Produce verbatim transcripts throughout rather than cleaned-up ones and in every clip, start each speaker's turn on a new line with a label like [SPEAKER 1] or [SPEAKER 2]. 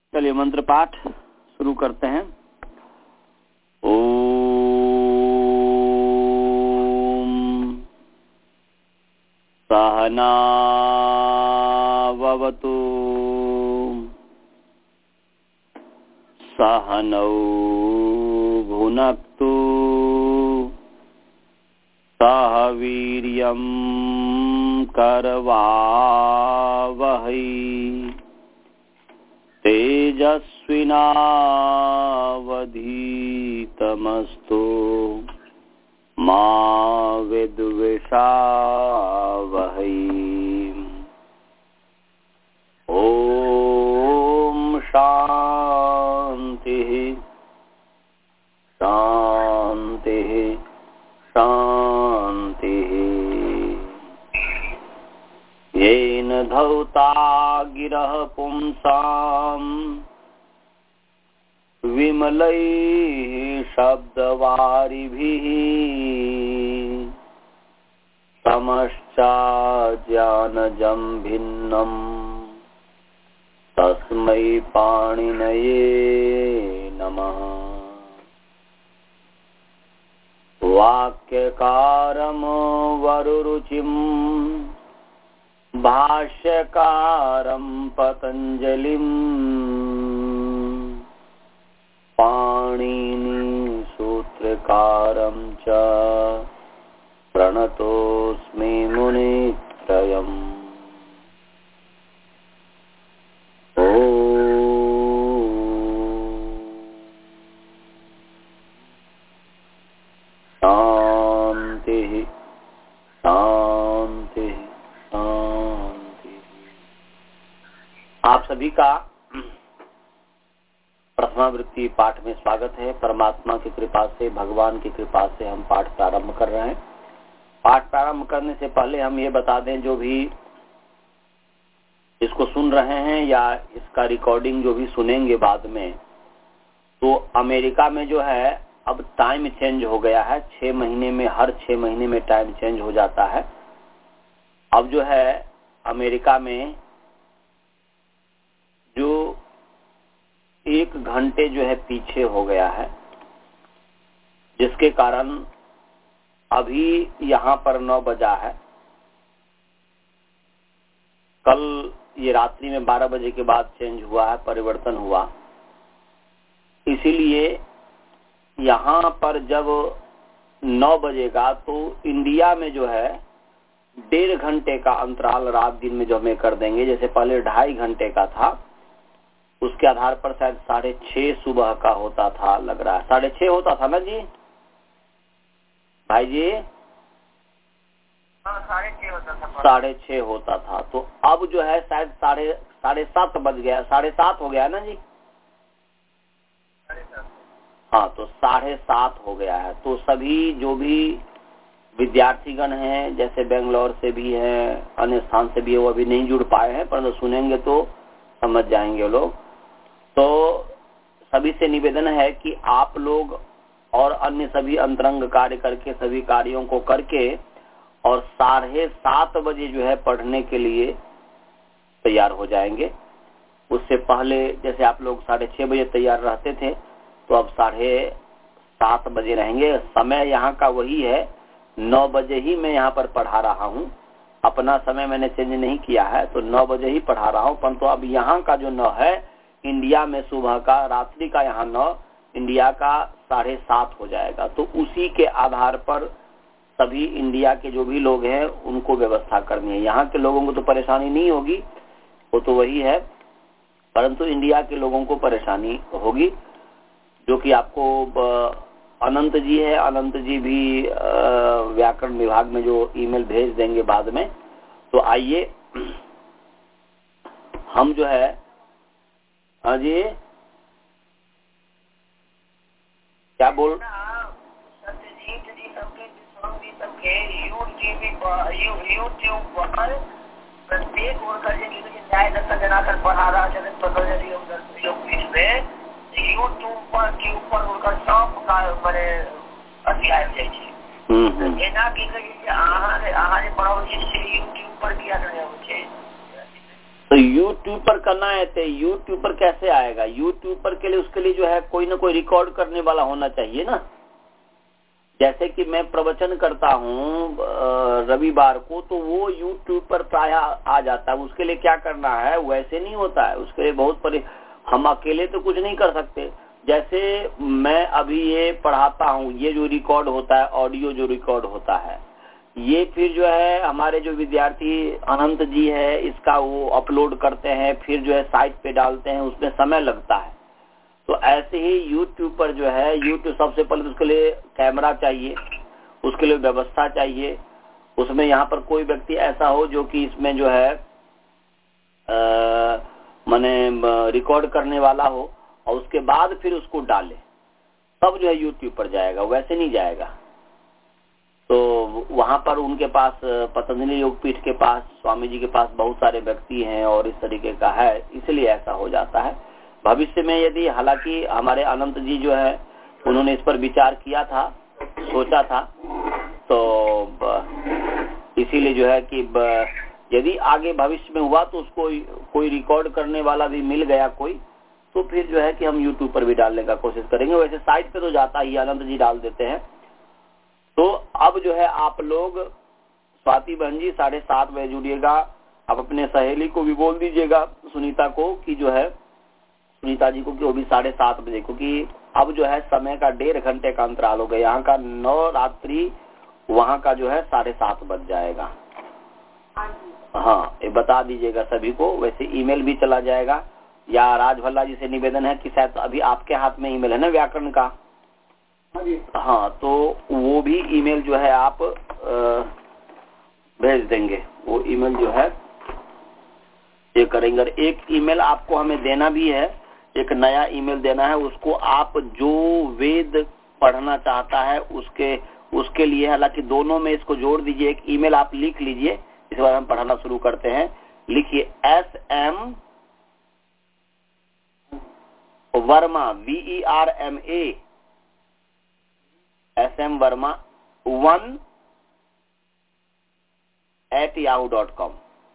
[SPEAKER 1] चलिए मंत्र पाठ शुरू करते हैं। ओम सहना भवतु सहनौ भुनक्तु सह वीर्यं करवावहै तेजस्विनावधीतमस्तु मा विद्विषावहै। ओम शांति शांति शांति। येन धौता गिरः पुंसाम् विमलैः शब्दवारिभिः समश्चाज्ञानजं भिन्नम् तस्मै पाणिनये नमः। वाक्यकारं वरुरुचिं भाष्यकारं पतंजलिं पाणिनि सूत्रकारं च प्रणतोऽस्मि मुनित्रयम्। शांति शांति शांति। आप सभी का प्रथमावृत्ति पाठ में स्वागत है। परमात्मा की कृपा से, भगवान की कृपा से हम पाठ प्रारंभ कर रहे हैं। पाठ प्रारंभ करने से पहले हम ये बता दें, जो भी इसको सुन रहे हैं या इसका रिकॉर्डिंग जो भी सुनेंगे बाद में, तो अमेरिका में जो है अब टाइम चेंज हो गया है। छह महीने में, हर छह महीने में टाइम चेंज हो जाता है। अब जो है अमेरिका में जो एक घंटे जो है पीछे हो गया है, जिसके कारण अभी यहाँ पर नौ बजा है। कल ये रात्रि में बारह बजे के बाद चेंज हुआ है, परिवर्तन हुआ। इसीलिए यहाँ पर जब नौ बजेगा तो इंडिया में जो है डेढ़ घंटे का अंतराल रात दिन में जो हमें कर देंगे। जैसे पहले ढाई घंटे का था, उसके आधार पर शायद साढ़े छह सुबह का होता था, लग रहा है साढ़े छह होता था ना जी भाई जी?
[SPEAKER 2] साढ़े छह होता था
[SPEAKER 1] साढ़े छह होता था। तो अब जो है शायद साढ़े साढ़े सात बज गया, साढ़े सात हो गया ना जी? हाँ, तो साढ़े सात हो गया है। तो सभी जो भी विद्यार्थीगण हैं, जैसे बेंगलोर से भी हैं, अन्य स्थान से भी है, वो अभी नहीं जुड़ पाए हैं, परंतु सुनेंगे तो समझ जाएंगे लोग। तो सभी से निवेदन है कि आप लोग और अन्य सभी अंतरंग कार्य करके, सभी कार्यों को करके और साढ़े सात बजे जो है पढ़ने के लिए तैयार हो जाएंगे। उससे पहले जैसे आप लोग साढ़े छह बजे तैयार रहते थे, तो अब साढ़े सात बजे रहेंगे। समय यहाँ का वही है, नौ बजे ही मैं यहाँ पर पढ़ा रहा हूँ। अपना समय मैंने चेंज नहीं किया है, तो नौ बजे ही पढ़ा रहा हूँ। परंतु अब यहाँ का जो नौ है, इंडिया में सुबह का, रात्रि का यहाँ नौ, इंडिया का साढ़े सात हो जाएगा। तो उसी के आधार पर सभी इंडिया के जो भी लोग हैं उनको व्यवस्था करनी है। यहाँ के लोगों को तो परेशानी नहीं होगी, वो तो वही है, परंतु इंडिया के लोगों को परेशानी होगी। जो कि आपको अनंत जी है, अनंत जी भी व्याकरण विभाग में जो ईमेल भेज देंगे बाद में। तो आइए हम जो है, हाँ जी क्या बोल
[SPEAKER 2] सत्यजीत जी सबके स्वामी सबके यूट्यूब पर प्रत्येक ओर का न्याय दत्ता जनाकर पढ़ा रहा जगत पतंजलि योग पीठ में यूट्यूब पर के ऊपर उनका सब का मैंने अध्याय जाए एना की कही आहार आहार पढ़ाओ जिससे यूट्यूब पर किया करने होचे।
[SPEAKER 1] तो यूट्यूब पर करना है तो यूट्यूब पर कैसे आएगा? यूट्यूब पर के लिए उसके लिए जो है कोई ना कोई रिकॉर्ड करने वाला होना चाहिए ना। जैसे कि मैं प्रवचन करता हूँ रविवार को, तो वो यूट्यूब पर प्राय आ जाता है। उसके लिए क्या करना है? वैसे नहीं होता है, उसके लिए बहुत परे हम अकेले तो कुछ नहीं कर सकते। जैसे मैं अभी ये पढ़ाता हूँ, ये जो रिकॉर्ड होता है, ऑडियो जो रिकॉर्ड होता है, ये फिर जो है हमारे जो विद्यार्थी अनंत जी है, इसका वो अपलोड करते हैं, फिर जो है साइट पे डालते हैं, उसमें समय लगता है। तो ऐसे ही यूट्यूब पर जो है, यूट्यूब सबसे पहले उसके लिए कैमरा चाहिए, उसके लिए व्यवस्था चाहिए। उसमें यहाँ पर कोई व्यक्ति ऐसा हो जो कि इसमें जो है माने रिकॉर्ड करने वाला हो, और उसके बाद फिर उसको डाले, तब जो है यूट्यूब पर जाएगा, वैसे नहीं जाएगा। तो वहां पर उनके पास पतंजलि योगपीठ के पास, स्वामी जी के पास बहुत सारे व्यक्ति हैं और इस तरीके का है, इसलिए ऐसा हो जाता है। भविष्य में यदि, हालांकि हमारे अनंत जी जो है उन्होंने इस पर विचार किया था, सोचा था, तो इसीलिए जो है कि यदि आगे भविष्य में हुआ तो उसको कोई रिकॉर्ड करने वाला भी मिल गया कोई, तो फिर जो है कि हम यूट्यूब पर भी डालने का कोशिश करेंगे। वैसे साइट पे तो जाता ही, अनंत जी डाल देते हैं। तो अब जो है आप लोग, स्वाति बहन जी साढ़े सात बजे जुड़िएगा। आप अपने सहेली को भी बोल दीजिएगा, सुनीता को, कि जो है सुनीता जी को, कि वो भी साढ़े सात बजे, क्योंकि अब जो है समय का डेढ़ घंटे का अंतराल हो गया। यहाँ का नौ रात्रि, वहाँ का जो है साढ़े सात बज जाएगा। हाँ, ये बता दीजिएगा सभी को। वैसे ईमेल भी चला जाएगा, या राज भल्ला जी से निवेदन है कि शायद अभी आपके हाथ में ईमेल है ना व्याकरण का? हाँ, तो वो भी ईमेल जो है आप भेज देंगे। वो ईमेल जो है ये करेंगे। एक ईमेल आपको हमें देना भी है, एक नया ईमेल देना है उसको। आप जो वेद पढ़ना चाहता है उसके उसके लिए, हालांकि दोनों में इसको जोड़ दीजिए। एक ईमेल आप लिख लीजिए, इस बार हम पढ़ाना शुरू करते हैं। लिखिए S M Verma, V E R M A, S M Verma one at Yahoo dot com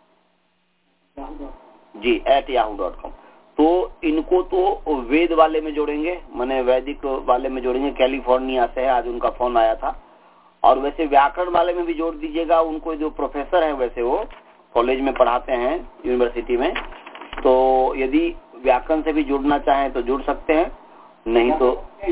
[SPEAKER 1] जी, एट याहू डॉट कॉम। तो इनको तो वेद वाले में जोड़ेंगे, माने वैदिक वाले में जोड़ेंगे। कैलिफोर्निया से है, आज उनका फोन आया था। और वैसे व्याकरण वाले में भी जोड़ दीजिएगा उनको, जो प्रोफेसर है वैसे वो कॉलेज में पढ़ाते हैं, यूनिवर्सिटी में। तो यदि व्याकरण से भी जुड़ना चाहें तो जुड़ सकते हैं, नहीं तो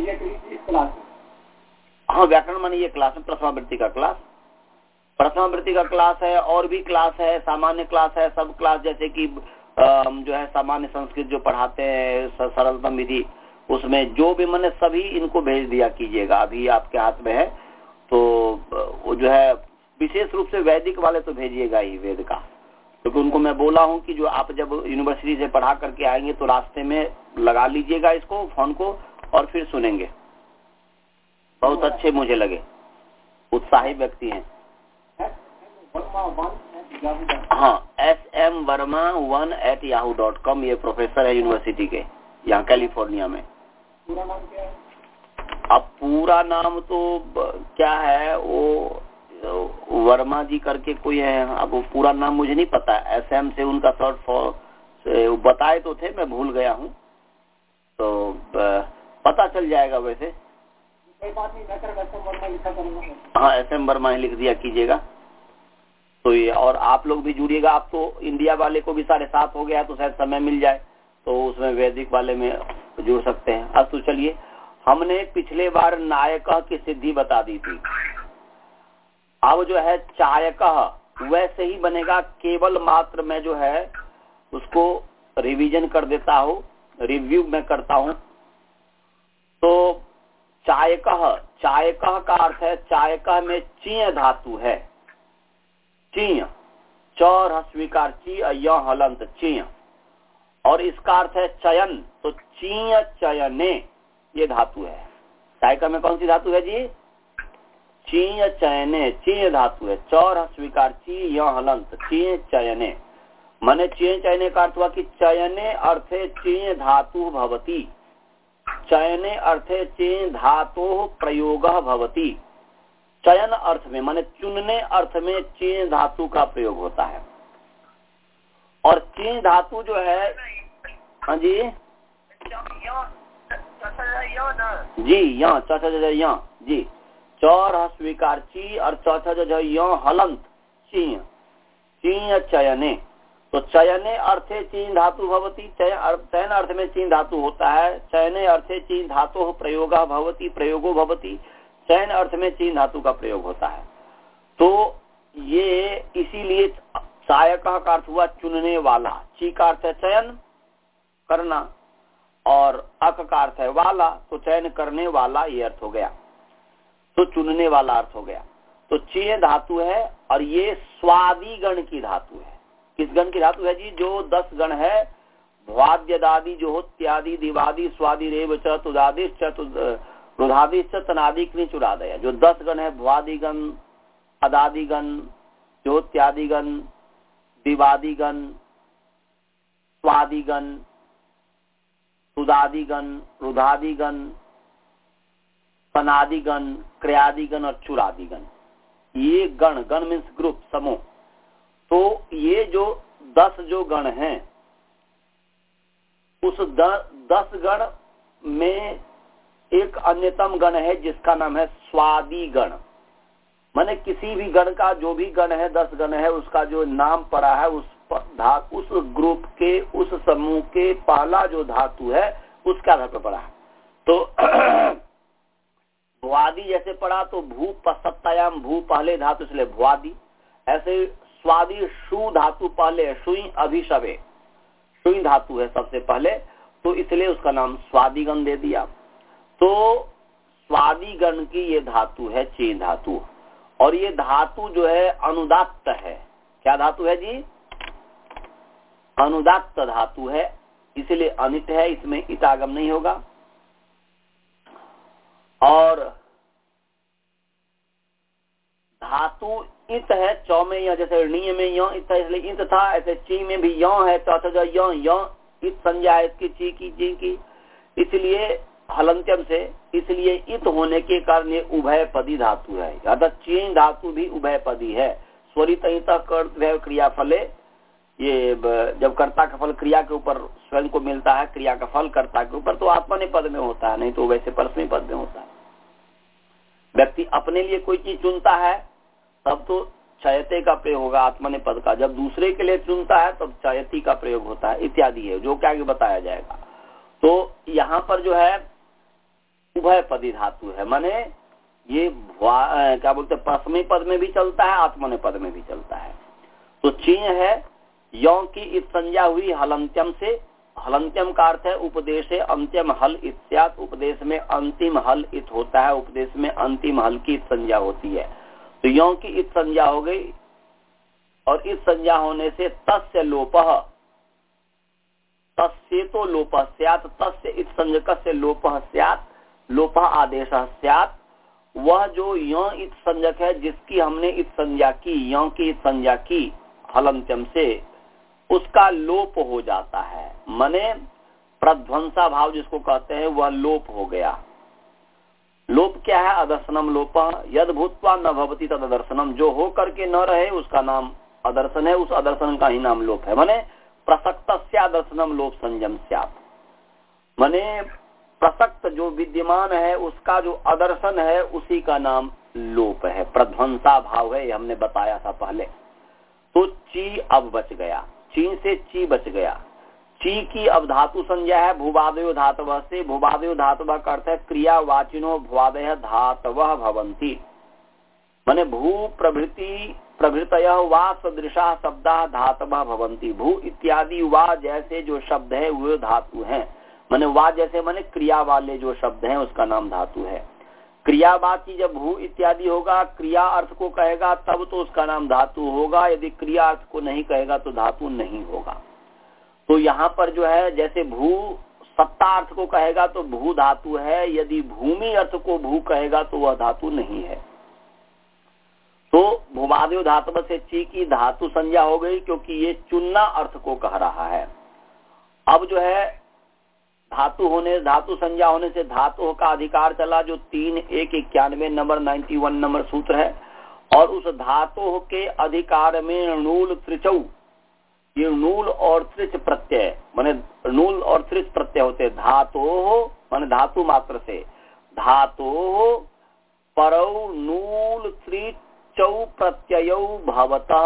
[SPEAKER 1] हाँ, व्याकरण माने ये क्लास है, प्रथमावृत्ति का क्लास, प्रथमावृत्ति का क्लास है। और भी क्लास है, सामान्य क्लास है, सब क्लास, जैसे कि जो है सामान्य संस्कृत जो पढ़ाते हैं, सरलतम विधि, उसमें जो भी मैंने सभी इनको भेज दिया कीजिएगा। अभी आपके हाथ में है तो वो जो है विशेष रूप से वैदिक वाले तो भेजिएगा ही, वेद का, क्योंकि उनको मैं बोला हूं कि जो आप जब यूनिवर्सिटी से पढ़ा करके आएंगे तो रास्ते में लगा लीजिएगा इसको, फोन को, और फिर सुनेंगे। बहुत अच्छे मुझे लगे, उत्साही व्यक्ति हैं। हाँ, S M Verma one at Yahoo dot com. ये प्रोफेसर है यूनिवर्सिटी के, यहाँ कैलिफोर्निया में। पूरा नाम क्या है? अब पूरा नाम तो क्या है, वो वर्मा जी करके कोई है। अब वो पूरा नाम मुझे नहीं पता, एस एम से उनका शॉर्ट फॉर बताए तो थे, मैं भूल गया हूँ, तो पता चल जाएगा। वैसे कोई बात नहीं, हाँ, एस एम वर्मा ही लिख दिया कीजिएगा। तो ये, और आप लोग भी जुड़िएगा। आप तो इंडिया वाले को भी साढ़े सात हो गया, तो शायद समय मिल जाए, तो उसमें वैदिक वाले में जुड़ सकते हैं। अब तो चलिए, हमने पिछले बार नायक की सिद्धि बता दी थी। अब जो है चायक वैसे ही बनेगा, केवल मात्र मैं जो है उसको रिवीजन कर देता हूँ, रिव्यू मैं करता हूँ। तो चायक, चायक का अर्थ है, चायक में चीय धातु है, चीय, चौर हस्वीकार ची, य हलंत चीय, और इसका अर्थ है चयन। तो चीय चयने ये धातु है। चायका में कौन सी धातु है जी? चीय चयने, चीय धातु है। चौर हस्वीकार ची, य हलंत, चीय चयने। माने चीय चयने का अर्थ हुआ कि चयने अर्थे चीय धातु भवती, चयने अर्थे चीय धातु प्रयोग भवती। चयन अर्थ में, माने चुनने अर्थ में चीय धातु का प्रयोग होता है। और ची धातु जो है, हाँ जी जी यहाँ चौथा जो है यहाँ जी चौर स्वीकार ची और चौथा जो है यहाँ हलंत ची ची चयने। तो चयने अर्थे चीन धातु भवती, चयन अर्थ में चीन धातु होता है। चयने अर्थे चीन धातु प्रयोग भवती, प्रयोगो भवती, चयन अर्थ में चीन धातु का प्रयोग होता है। तो ये इसीलिए चायक का अर्थ हुआ चुनने वाला, ची का अर्थ है चयन करना और अक का अर्थ है वाला, तो चयन करने वाला ये अर्थ हो गया, तो चुनने वाला अर्थ हो गया। तो ची धातु है और ये स्वादि गण की धातु है। किस गण की धातु है जी? जो दस गण है, भ्वाद्यदादि जो हो त्यादि दिवादि स्वादि रेव च तुदादि च रुधादि च तनादि चुरादय, जो दस गण है, भ्वादिगण, अदादिगण, ज्योत्यादिगण, दिवादिगण, स्वादिगण, सुदादिगण, रुधादिगण, तनादिगण, क्रियादिगण और चुरादिगण, ये गण, गण मीन्स ग्रुप, समूह। तो ये जो दस जो गण हैं, उस दस गण में एक अन्यतम गण है जिसका नाम है स्वादि गण। माने किसी भी गण का जो भी गण है, दस गण है, उसका जो नाम पड़ा है उस धातु, उस ग्रुप के, उस समूह के पहला जो धातु है उसका धातु पड़ा है। तो भुआदि जैसे पड़ा तो भू पसत्तायाम, भू पहले धातु इसलिए भुआदि। ऐसे स्वादि शु धातु पहले, सुई अभिशवे, सुई धातु है सबसे पहले, तो इसलिए उसका नाम स्वादिगण दे दिया। तो स्वादिगण की ये धातु है ची धातु, और ये धातु जो है अनुदात्त है। क्या धातु है जी? अनुदात्त धातु है, इसलिए अनिट है, इसमें इतागम नहीं होगा। और धातु इत है, चौ में या जैसे णी में यो इत है इसलिए इत था, ऐसे ची में भी यो है, चौथा जो यो यो इत संज्ञा है इसकी, ची की जी की, इसलिए हलंत्यम से, इसलिए इत होने के कारण ये उभय पदी धातु है। अर्थात ची धातु भी उभय पदी है। स्वरित क्रिया फले, ये जब कर्ता का फल क्रिया के ऊपर स्वयं को मिलता है, क्रिया का फल कर्ता के ऊपर, तो आत्मने पद में होता है, नहीं तो वैसे परस्मै पद में होता है। व्यक्ति अपने लिए कोई चीज चुनता है तब तो चयते का प्रयोग होगा आत्मने पद का, जब दूसरे के लिए चुनता है तब चयती का प्रयोग होता है, इत्यादि है, जो क्या आगे बताया जाएगा। तो यहाँ पर जो है उभय पदी धातु है, माने ये क्या बोलते हैं, परस्मै पद में भी चलता है, आत्मने पद में भी चलता है। तो चीन है यों की इत संज्ञा हुई हलंत्यम से, हलंत्यम का अर्थ है उपदेशे अंत्यम हल इत्याद, उपदेश में अंतिम हल इत होता है, उपदेश में अंतिम हल की संज्ञा होती है। तो यों की इत संज्ञा हो गई, और इस संज्ञा होने से तस्य लोपः, तस्य तो लोपः स्यात्, तस्य इत संज्ञकस्य लोपः स्यात्, लोपः आदेशः स्यात्। वह जो यों इत संज्ञक है जिसकी हमने इत संज्ञा की, यों की इत संज्ञा की हलंत्यम से, उसका लोप हो जाता है। माने प्रध्वंसा भाव जिसको कहते हैं वह लोप हो गया। लोप क्या है? अदर्शनम लोप, यद भूत्वा न भवति तद अदर्शनम, जो हो करके न रहे उसका नाम अदर्शन है, उस अदर्शन का ही नाम लोप है। माने प्रसक्तस्य दर्शनम लोप संयम स्यात्, माने प्रसक्त जो विद्यमान है उसका जो अदर्शन है उसी का नाम लोप है, प्रध्वंसा भाव है, ये हमने बताया था पहले। तो ची अब बच गया, ची से ची बच गया। ची की अब धातु संज्ञा है भूवादयो धातव से, भूवादयो धातव का अर्थ है क्रियावाचिनो भूवादय धातव भवंती, माने भू प्रभृति प्रभृतयः वा सदृशा शब्दा धातव भवंती। भू इत्यादि वा जैसे जो शब्द है वो धातु हैं, माने वा जैसे माने क्रिया वाले जो शब्द हैं उसका नाम धातु है। क्रियावाची जब भू इत्यादि होगा, क्रिया अर्थ को कहेगा तब तो उसका नाम धातु होगा, यदि क्रिया अर्थ को नहीं कहेगा तो धातु नहीं होगा। तो यहाँ पर जो है जैसे भू सत्ता अर्थ को कहेगा तो भू धातु है, यदि भूमि अर्थ को भू कहेगा तो वह धातु नहीं है। तो भूवादयो धातु से ची की धातु संज्ञा हो गई, क्योंकि ये चुनना अर्थ को कह रहा है। अब जो है धातु होने, धातु संज्ञा होने से धातु का अधिकार चला, जो तीन एक इक्यानवे नंबर नाइन्टी वन नंबर सूत्र है, और उस धातु के अधिकार में णूल त्रिचौ ये नूल और त्रिच प्रत्यय माने नूल और त्रिच प्रत्यय होते हैं। धातो माने धातु मात्र से, धातो परौ नूल त्रिचौ प्रत्ययौ भवतः,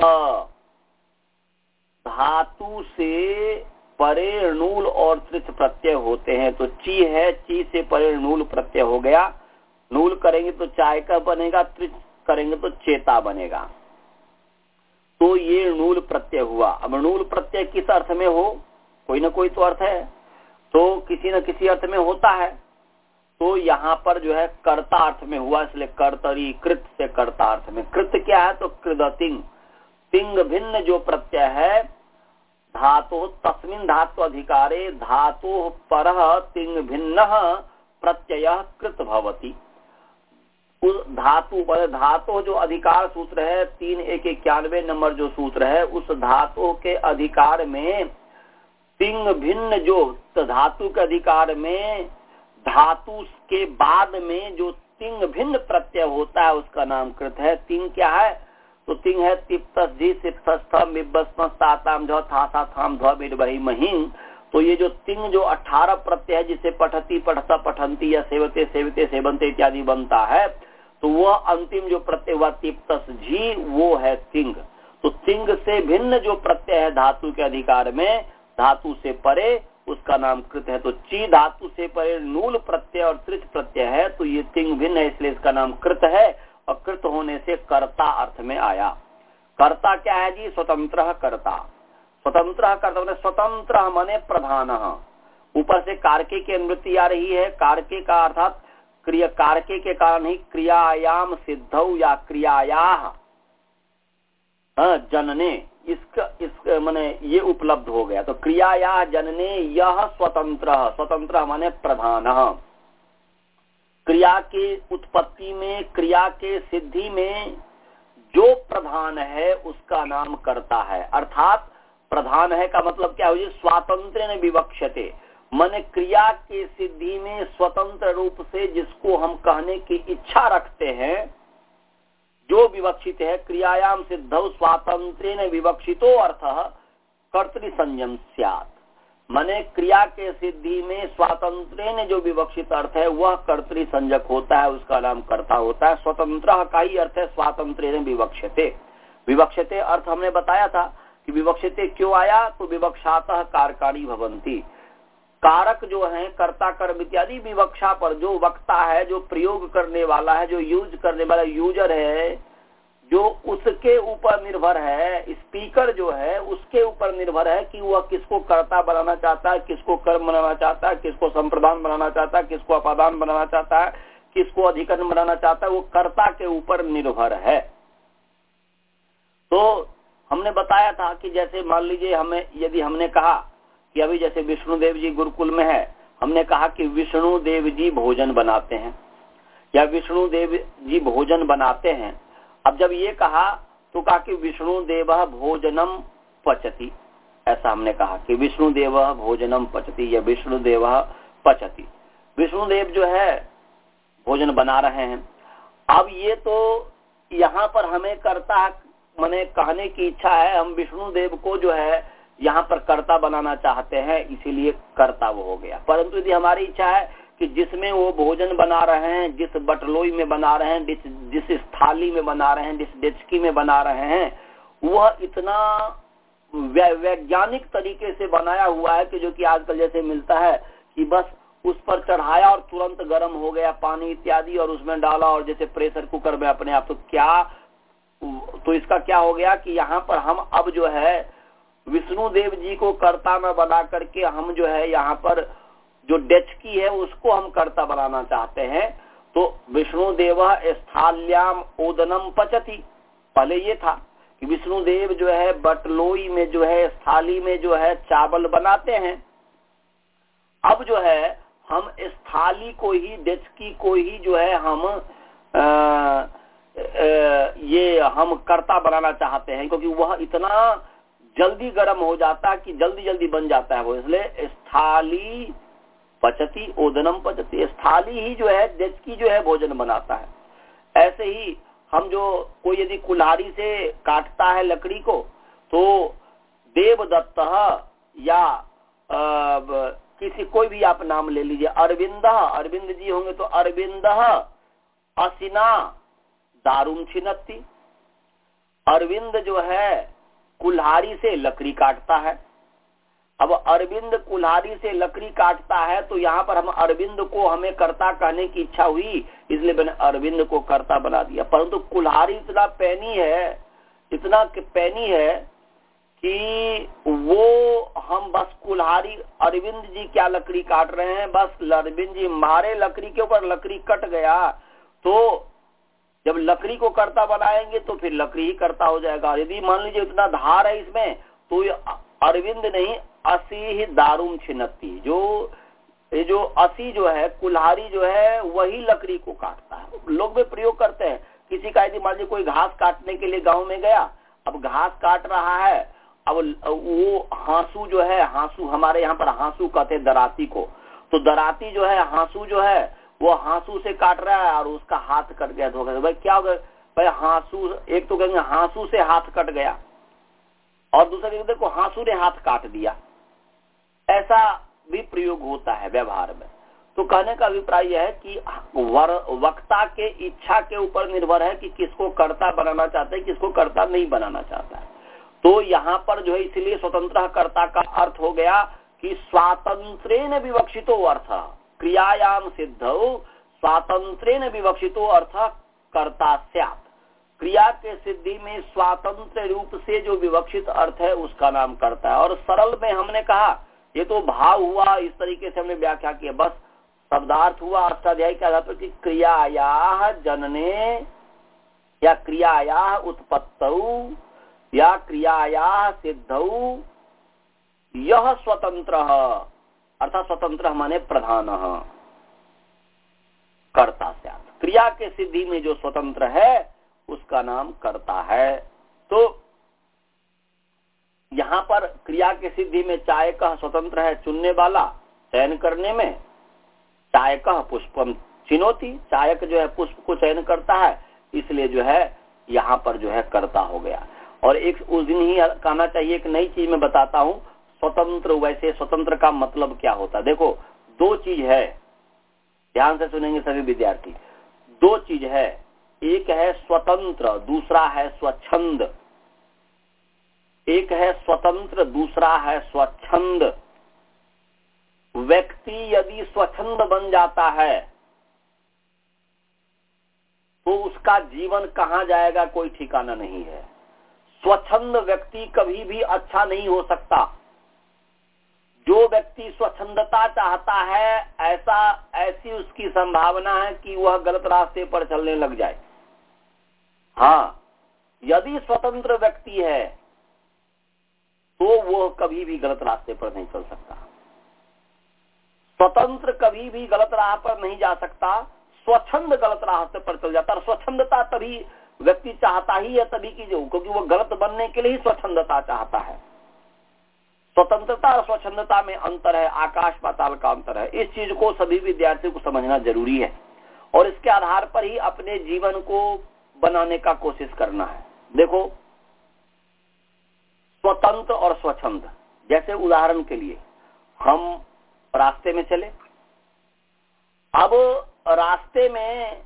[SPEAKER 1] धातु से परे नूल और त्रिच प्रत्यय होते हैं। तो ची है, ची से परे नूल प्रत्यय हो गया, नूल करेंगे तो चाय का बनेगा, त्रिच करेंगे तो चेता बनेगा, तो ये नूल प्रत्यय हुआ। अब नूल प्रत्यय किस अर्थ में हो, कोई ना कोई तो अर्थ है, तो किसी न किसी अर्थ में होता है। तो यहाँ पर जो है कर्ता अर्थ में हुआ, इसलिए कर्तरी, कृत से कर्ता अर्थ में। कृत क्या है तो कृदतिंग, तिंग भिन्न जो प्रत्यय है, धातु तस्मिन् धातु अधिकारे धातु परः तिंग भिन्न प्रत्यय कृत भवति। उस धातु पर धातु जो अधिकार सूत्र है तीन एक इक्यानवे नंबर जो सूत्र है, उस धातु के अधिकार में तिंग भिन्न जो धातु के अधिकार में धातु के बाद में जो तिंग भिन्न प्रत्यय होता है उसका नाम कृत है। तिंग क्या है तो तिंग है तिप्तस जी सिप्तस्थम मिब्बस्मस्ताताम ध थासा थाम ध बिडबहि महिं। तो ये जो तिंग जो अठारह प्रत्यय है जिसे पठती पठता पठंती या सेवते सेवते सेवंते इत्यादि बनता है, तो वह अंतिम जो प्रत्यय हुआ तिप्तस जी वो है तिंग। तो तिंग से भिन्न जो प्रत्यय है धातु के अधिकार में, धातु से परे, उसका नाम कृत है। तो ची धातु से परे नूल प्रत्यय और त्रिच प्रत्यय है, तो ये तिंग भिन्न है इसलिए इसका नाम कृत है, और कृत होने से कर्ता अर्थ में आया। कर्ता क्या है जी, स्वतंत्र कर्ता। स्वतंत्र कर्ता माने स्वतंत्र माने प्रधान। ऊपर से कारके की अनुवृत्ति आ रही है, कारके का अर्थात क्रिया, कारके के कारण ही क्रियायाम सिद्धौ या क्रियायाः जनने इसका इस माने ये उपलब्ध हो गया। तो क्रियायाः जनने यह स्वतंत्र, स्वतंत्र माने प्रधान। क्रिया के उत्पत्ति में, क्रिया के सिद्धि में जो प्रधान है उसका नाम कर्ता है। अर्थात प्रधान है का मतलब क्या हो, स्वातंत्र्य विवक्षते, माने क्रिया के सिद्धि में स्वतंत्र रूप से जिसको हम कहने की इच्छा रखते हैं, जो विवक्षित है। क्रियायाम सिद्धौ स्वातंत्र्येन विवक्षितो अर्थः कर्तृ संयम स्यात्, माने क्रिया के सिद्धि में स्वातंत्र्येन जो विवक्षित अर्थ है वह कर्तृ संजक होता है, उसका नाम कर्ता होता है। स्वतंत्र का ही अर्थ है स्वातंत्र्येन विवक्षते। विवक्षते अर्थ हमने बताया था कि विवक्षते क्यों आया, तो विवक्षातः कारकाणी भवन्ति। कारक जो है कर्ता कर्म इत्यादि विवक्षा पर जो वक्ता है, जो प्रयोग करने वाला है, जो यूज करने वाला यूजर है, जो उसके ऊपर निर्भर है, स्पीकर जो है उसके ऊपर निर्भर है कि वह किसको कर्ता बनाना चाहता है, किसको कर्म बनाना चाहता है, किसको संप्रदान बनाना चाहता है, किसको अपादान बनाना चाहता है, किसको अधिकरण बनाना चाहता है, वो कर्ता के ऊपर निर्भर है। तो हमने बताया था कि जैसे मान लीजिए हमें, यदि हमने कहा कि अभी जैसे विष्णुदेव जी गुरुकुल में है, हमने कहा कि विष्णुदेव जी भोजन बनाते हैं या विष्णुदेव जी भोजन बनाते हैं। अब जब ये कहा तो कहा कि विष्णुदेव भोजनम पचति, ऐसा हमने कहा कि विष्णुदेव भोजनम पचति या विष्णुदेव पचति, विष्णुदेव जो है भोजन बना रहे हैं। अब ये तो यहाँ पर हमें कर्ता माने कहने की इच्छा है, हम विष्णुदेव को जो है यहाँ पर कर्ता बनाना चाहते हैं, इसीलिए कर्ता वो हो गया। परंतु यदि हमारी इच्छा है कि जिसमें वो भोजन बना रहे हैं, जिस बटलोई में बना रहे हैं, जिस जिस थाली में बना रहे हैं, जिस डेचकी में बना रहे हैं, वह इतना वैज्ञानिक तरीके से बनाया हुआ है कि जो कि आजकल जैसे मिलता है कि बस उस पर चढ़ाया और तुरंत गर्म हो गया पानी इत्यादि और उसमें डाला और जैसे प्रेशर कुकर में अपने आप, तो क्या तो इसका क्या हो गया कि यहाँ पर हम अब जो है विष्णुदेव जी को कर्ता में बना करके हम जो है यहाँ पर जो डेचकी है उसको हम कर्ता बनाना चाहते हैं। तो विष्णुदेव स्थाल्याम ओदनम पचति, पहले ये था कि विष्णुदेव जो है बटलोई में जो है थाली में जो है चावल बनाते हैं। अब जो है हम इस थाली को ही, डेचकी को ही जो है हम आ, आ, ये हम कर्ता बनाना चाहते हैं, क्योंकि वह इतना जल्दी गर्म हो जाता है कि जल्दी जल्दी बन जाता है वो, इसलिए स्थाली पचती ओदनम पचती, स्थाली ही जो है डेचकी जो है भोजन बनाता है। ऐसे ही हम जो कोई यदि कुल्हाड़ी से काटता है लकड़ी को, तो देवदत्त या आ, किसी कोई भी आप नाम ले लीजिए, अरविंद, अरविंद जी होंगे तो अरविंद असिना दारुम छिन्नति। अरविंद जो है कुल्हाड़ी से लकड़ी काटता है। अब अरविंद कुल्हाड़ी से लकड़ी काटता है तो यहाँ पर हम अरविंद को हमें कर्ता कहने की इच्छा हुई, इसलिए मैंने अरविंद को कर्ता बना दिया। परंतु कुल्हाड़ी इतना पैनी है, इतना पैनी है कि वो हम बस कुल्हाड़ी, अरविंद जी क्या लकड़ी काट रहे हैं, बस अरविंद जी मारे लकड़ी के ऊपर, लकड़ी कट गया तो जब लकड़ी को कर्ता बनाएंगे तो फिर लकड़ी ही कर्ता हो जाएगा। यदि मान लीजिए इतना धार है इसमें तो ये अरविंद नहीं असी ही दारुम छिन्नति, जो ये जो असी जो है कुल्हाड़ी जो है वही लकड़ी को काटता है। लोग भी प्रयोग करते हैं, किसी का यदि मान लीजिए कोई घास काटने के लिए गांव में गया, अब घास काट रहा है, अब वो हांसू जो है, हांसू हमारे यहाँ पर हांसू कहते हैं दराती को, तो दराती जो है हांसू जो है वो हांसू से काट रहा है और उसका हाथ कट गया तो भाई क्या हो गया, भाई हांसू, एक तो कहेंगे हांसू से हाथ कट गया और दूसरा कहेंगे देखो हांसू ने हाथ काट दिया। ऐसा भी प्रयोग होता है व्यवहार में। तो कहने का अभिप्राय यह है कि वक्ता के इच्छा के ऊपर निर्भर है कि किसको कर्ता बनाना चाहते हैं, किसको कर्ता नहीं बनाना चाहता है। तो यहाँ पर जो है इसलिए स्वतंत्र कर्ता का अर्थ हो गया कि स्वातंत्रेण विवक्षितो अर्थ क्रियायाम सिद्धौ स्वातंत्रेण विवक्षितो अर्थ कर्ता स्यात्। क्रिया के सिद्धि में स्वातंत्र रूप से जो विवक्षित अर्थ है उसका नाम कर्ता है। और सरल में हमने कहा ये तो भाव हुआ, इस तरीके से हमने व्याख्या की, बस शब्दार्थ हुआ अष्टाध्यायी के आधार पर कि क्रियाया जनने या क्रियाया उत्पत्तौ या क्रियाया सिद्धौ यह स्वतंत्र अर्थात स्वतंत्र माने प्रधान कर्ता स्यात्। क्रिया के सिद्धि में जो स्वतंत्र है उसका नाम कर्ता है। तो यहाँ पर क्रिया के सिद्धि में चायक स्वतंत्र है चुनने वाला, चयन करने में, चायक पुष्पम चिनोति, चायक जो है पुष्प को चयन करता है, इसलिए जो है यहाँ पर जो है कर्ता हो गया। और एक उस दिन ही कहना चाहिए, एक नई चीज मैं बताता हूँ, स्वतंत्र, वैसे स्वतंत्र का मतलब क्या होता है। देखो दो चीज है, ध्यान से सुनेंगे सभी विद्यार्थी, दो चीज है, एक है स्वतंत्र, दूसरा है स्वच्छंद। एक है स्वतंत्र, दूसरा है स्वच्छंद। व्यक्ति यदि स्वच्छंद बन जाता है तो उसका जीवन कहां जाएगा कोई ठिकाना नहीं है। स्वच्छंद व्यक्ति कभी भी अच्छा नहीं हो सकता। जो व्यक्ति स्वच्छंदता चाहता है ऐसा ऐसी उसकी संभावना है कि वह गलत रास्ते पर चलने लग जाए। हाँ, यदि स्वतंत्र व्यक्ति है तो वह कभी भी गलत रास्ते पर नहीं चल सकता। स्वतंत्र कभी भी गलत राह पर नहीं जा सकता, स्वच्छंद गलत रास्ते पर चल जाता। और स्वच्छंदता तभी व्यक्ति चाहता ही है तभी की जो, क्योंकि वह गलत बनने के लिए ही स्वच्छंदता चाहता है। स्वतंत्रता और स्वच्छंदता में अंतर है, आकाश पाताल का अंतर है। इस चीज को सभी विद्यार्थियों को समझना जरूरी है और इसके आधार पर ही अपने जीवन को बनाने का कोशिश करना है। देखो स्वतंत्र और स्वच्छंद, जैसे उदाहरण के लिए हम रास्ते में चले, अब रास्ते में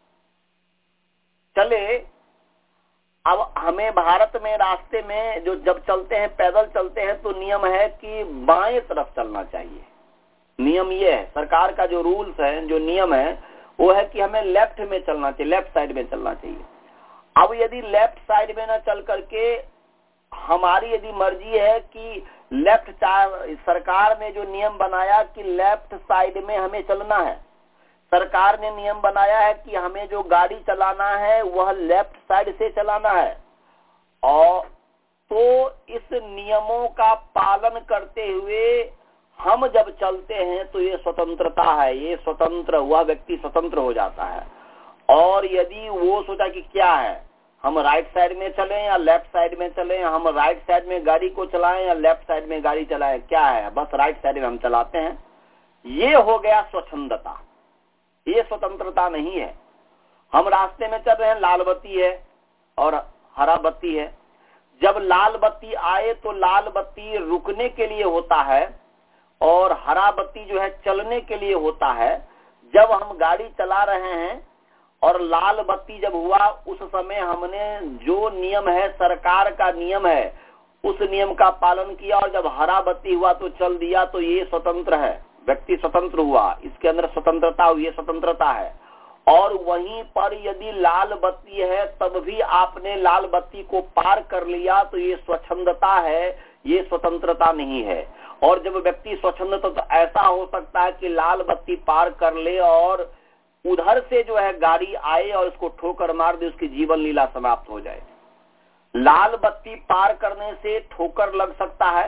[SPEAKER 1] चले, अब हमें भारत में रास्ते में जो जब चलते हैं, पैदल चलते हैं तो नियम है कि बाएं तरफ चलना चाहिए। नियम ये है, सरकार का जो रूल्स है, जो नियम है वो है कि हमें लेफ्ट में चलना चाहिए, लेफ्ट साइड में चलना चाहिए। अब यदि लेफ्ट साइड में न चल करके हमारी यदि मर्जी है कि लेफ्ट, सरकार ने जो नियम बनाया कि लेफ्ट साइड में हमें चलना है, सरकार ने नियम बनाया है कि हमें जो गाड़ी चलाना है वह लेफ्ट साइड से चलाना है, और तो इस नियमों का पालन करते हुए हम जब चलते हैं तो ये स्वतंत्रता है, ये स्वतंत्र, वह व्यक्ति स्वतंत्र हो जाता है। और यदि वो सोचा कि क्या है, हम राइट साइड में चलें या लेफ्ट साइड में चलें, हम राइट साइड में गाड़ी को चलाएं या लेफ्ट साइड में गाड़ी चलाएं, क्या है, बस राइट साइड में हम चलाते हैं, ये हो गया स्वच्छंदता। ये स्वतंत्रता नहीं है। हम रास्ते में चल रहे हैं, लाल बत्ती है और हरा बत्ती है, जब लाल बत्ती आए तो लाल बत्ती रुकने के लिए होता है और हरा बत्ती जो है चलने के लिए होता है। जब हम गाड़ी चला रहे हैं और लाल बत्ती जब हुआ उस समय हमने जो नियम है, सरकार का नियम है, उस नियम का पालन किया और जब हरा बत्ती हुआ तो चल दिया, तो ये स्वतंत्र है, व्यक्ति स्वतंत्र हुआ, इसके अंदर स्वतंत्रता हुई, ये स्वतंत्रता है। और वहीं पर यदि लाल बत्ती है तब भी आपने लाल बत्ती को पार कर लिया तो ये स्वच्छंदता है, ये स्वतंत्रता नहीं है। और जब व्यक्ति स्वच्छंद, तो ऐसा हो सकता है कि लाल बत्ती पार कर ले और उधर से जो है गाड़ी आए और उसको ठोकर मार दे, उसकी जीवन लीला समाप्त हो जाए। लाल बत्ती पार करने से ठोकर लग सकता है,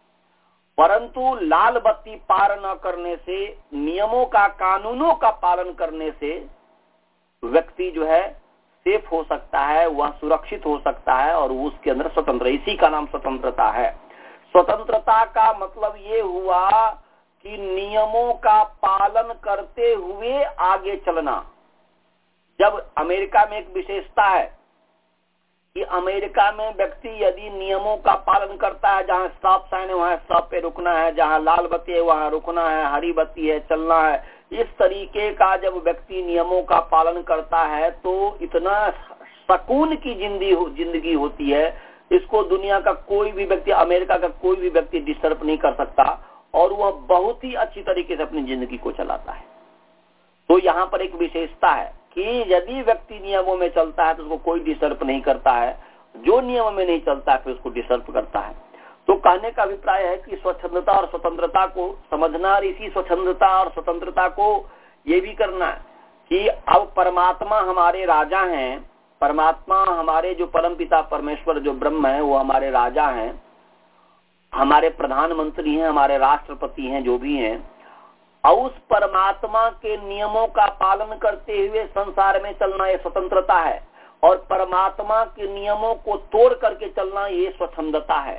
[SPEAKER 1] परंतु लाल बत्ती पार न करने से, नियमों का, कानूनों का पालन करने से व्यक्ति जो है सेफ हो सकता है, वह सुरक्षित हो सकता है और उसके अंदर स्वतंत्र, इसी का नाम स्वतंत्रता है। स्वतंत्रता का मतलब ये हुआ कि नियमों का पालन करते हुए आगे चलना। जब अमेरिका में एक विशेषता है कि अमेरिका में व्यक्ति यदि नियमों का पालन करता है, जहां स्टॉप साइन है वहां स्टॉप पे रुकना है, जहां लाल बत्ती है वहां रुकना है, हरी बत्ती है चलना है, इस तरीके का जब व्यक्ति नियमों का पालन करता है तो इतना सुकून की जिंदगी जिंदगी होती है, इसको दुनिया का कोई भी व्यक्ति, अमेरिका का कोई भी व्यक्ति डिस्टर्ब नहीं कर सकता और वह बहुत ही अच्छी तरीके से अपनी जिंदगी को चलाता है। तो यहाँ पर एक विशेषता है कि यदि व्यक्ति नियमों में चलता है तो उसको कोई डिस्टर्ब नहीं करता है, जो नियम में नहीं चलता है फिर उसको डिस्टर्ब करता है। तो कहने का अभिप्राय है कि स्वच्छंदता और स्वतंत्रता को समझना और इसी स्वच्छंदता और स्वतंत्रता को ये भी करना है कि अब परमात्मा हमारे राजा हैं, परमात्मा हमारे जो परमपिता परमेश्वर जो ब्रह्म है वो हमारे राजा हैं, हमारे प्रधानमंत्री हैं, हमारे राष्ट्रपति हैं, जो भी हैं, और उस परमात्मा के नियमों का पालन करते हुए संसार में चलना ये स्वतंत्रता है और परमात्मा के नियमों को तोड़ करके चलना ये स्वच्छंदता है।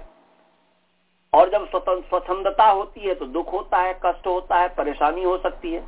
[SPEAKER 1] और जब स्वच्छंदता होती है तो दुख होता है, कष्ट होता है, परेशानी हो सकती है।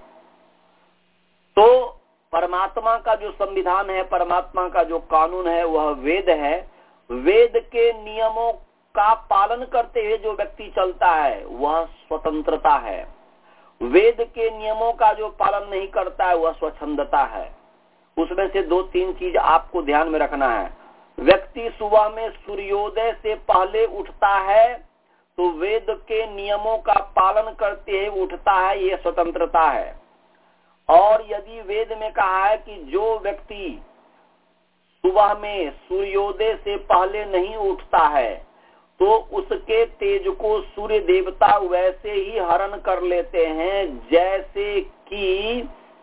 [SPEAKER 1] तो परमात्मा का जो संविधान है, परमात्मा का जो कानून है वह वेद है। वेद के नियमों का पालन करते हुए जो व्यक्ति चलता है वह स्वतंत्रता है। वेद के नियमों का जो पालन नहीं करता है वह स्वच्छंदता है। उसमें से दो तीन चीज आपको ध्यान में रखना है। व्यक्ति सुबह में सूर्योदय से पहले उठता है तो वेद के नियमों का पालन करते हुए उठता है, ये स्वतंत्रता है। और यदि वेद में कहा है कि जो व्यक्ति सुबह में सूर्योदय से पहले नहीं उठता है तो उसके तेज को सूर्य देवता वैसे ही हरण कर लेते हैं जैसे कि